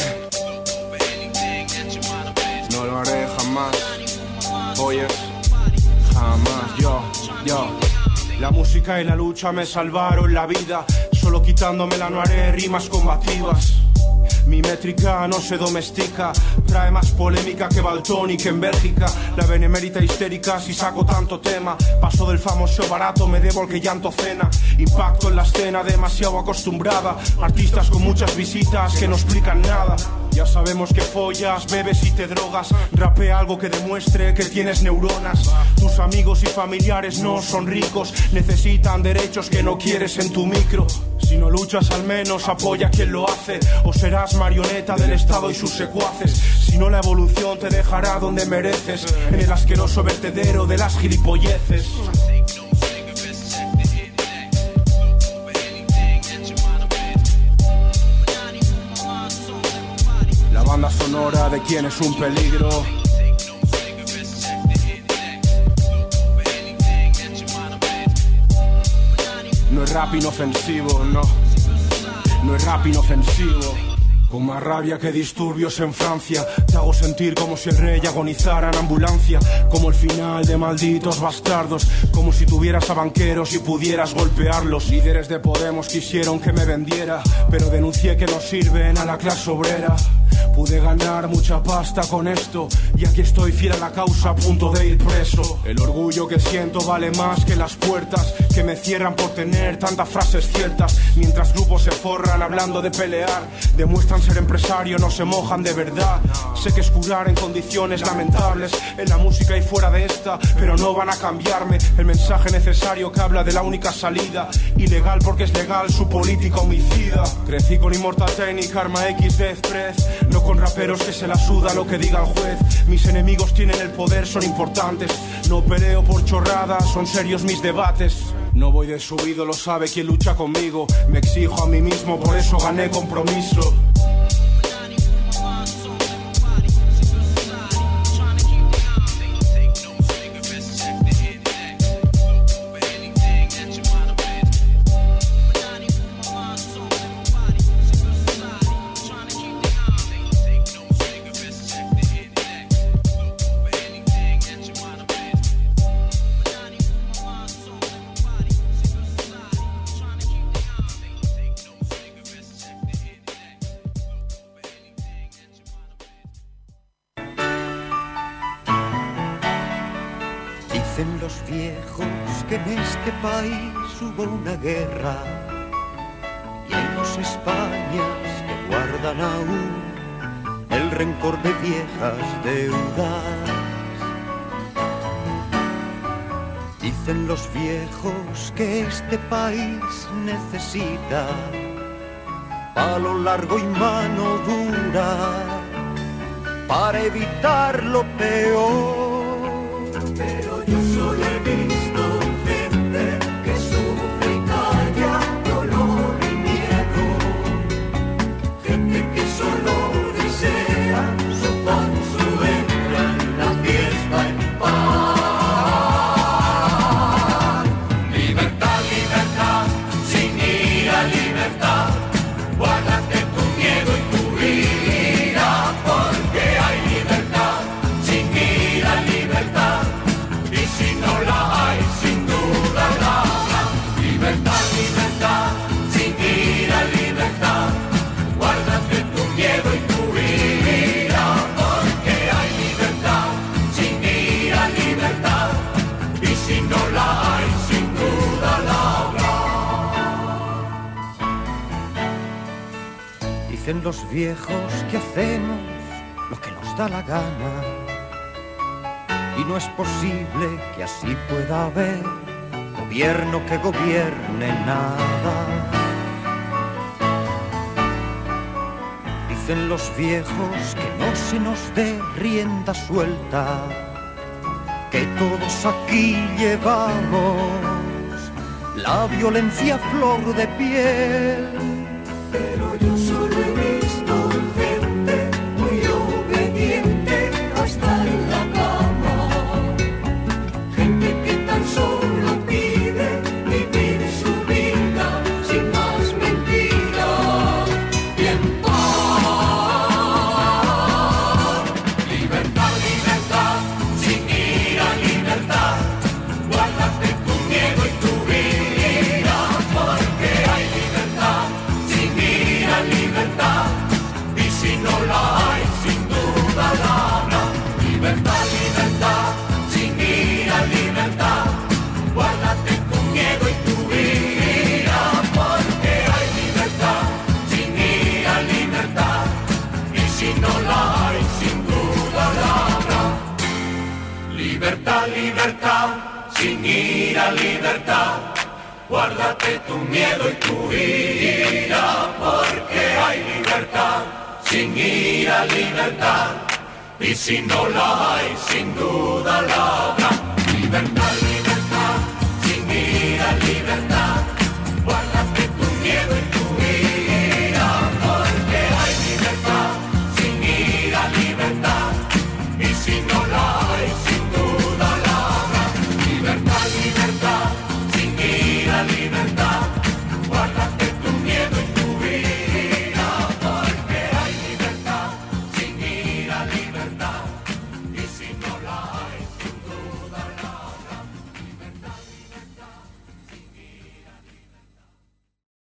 No lo haré jamás. Oyes, jamás. Yo, yo. La música y la lucha me salvaron la vida. Solo quitándomela no haré rimas combativas. Mi métrica no se domestica, trae más polémica que Baltonic en Bélgica. La benemérita histérica si saco tanto tema. Paso del famoso barato, me debo al que llanto cena. Impacto en la escena demasiado acostumbrada. Artistas con muchas visitas que no explican nada. Ya sabemos que follas, bebes y te drogas. Rapea algo que demuestre que tienes neuronas. Tus amigos y familiares no son ricos, necesitan derechos que no quieres en tu micro. Si no luchas al menos apoya a quien lo hace, o serás marioneta del Estado y sus secuaces. Si no la evolución te dejará donde mereces, en el asqueroso vertedero de las gilipolleces. La banda sonora de quien es un peligro. No es rap inofensivo, no. No es rap inofensivo. Con más rabia que disturbios en Francia, te hago sentir como si el rey agonizara en ambulancia. Como el final de Malditos Bastardos, como si tuvieras a banqueros y pudieras golpearlos. Líderes de Podemos quisieron que me vendiera, pero denuncié que no sirven a la clase obrera. Pude ganar mucha pasta con esto, y aquí estoy fiel a la causa, a punto de ir preso. El orgullo que siento vale más que las puertas que me cierran por tener tantas frases ciertas. Mientras grupos se forran hablando de pelear, demuestran ser empresario, no se mojan de verdad. Sé que es curar en condiciones lamentables, en la música y fuera de esta, pero no van a cambiarme el mensaje necesario que habla de la única salida. Ilegal porque es legal su política homicida. Crecí con Immortal Technic, Karma X, Death Breath, no con raperos que se la suda lo que diga el juez. Mis enemigos tienen el poder, son importantes. No peleo por chorradas, son serios mis debates. No voy de subido, lo sabe quien lucha conmigo. Me exijo a mí mismo, por eso gané compromiso. Dicen los viejos que en este país hubo una guerra y hay dos Españas que guardan aún el rencor de viejas deudas. Dicen los viejos que este país necesita palo largo y mano dura para evitar lo peor. Pero yo solo he visto gente que sufre y calla dolor y miedo, gente que solo desea su pan, su entra en la fiesta en paz. Libertad, libertad, sin ira, libertad, guárdate tu miedo y tu ira, porque hay libertad, sin ira, libertad. Si no la hay, sin duda la habrá. Libertad, libertad, sin ira, libertad. Guárdate tu miedo y tu ira, porque hay libertad, sin ira, libertad. Y si no la hay, sin duda la habrá. Dicen los viejos que hacemos lo que nos da la gana, y no es posible que así pueda haber gobierno que gobierne nada. Dicen los viejos que no se nos dé rienda suelta que todos aquí llevamos la violencia a flor de piel. Pero yo solo he visto gente muy obediente hasta en la cama, gente que tan solo pide vivir su vida sin más mentiras y en paz. Libertad, libertad, sin ira, libertad, guárdate tu miedo y tu ira, porque hay libertad, sin ira, libertad, y si no la hay, sin duda la habrá. Libertad, libertad, sin ira, libertad, guárdate tu miedo y tu ira, porque hay libertad, sin ira, libertad, y si no la hay, sin duda la habrá. Libertad, libertad, sin ira, libertad, guárdate tu miedo y tu ira, porque hay libertad, sin ira, libertad, y si no la hay, sin duda la habrá. Libertad, libertad.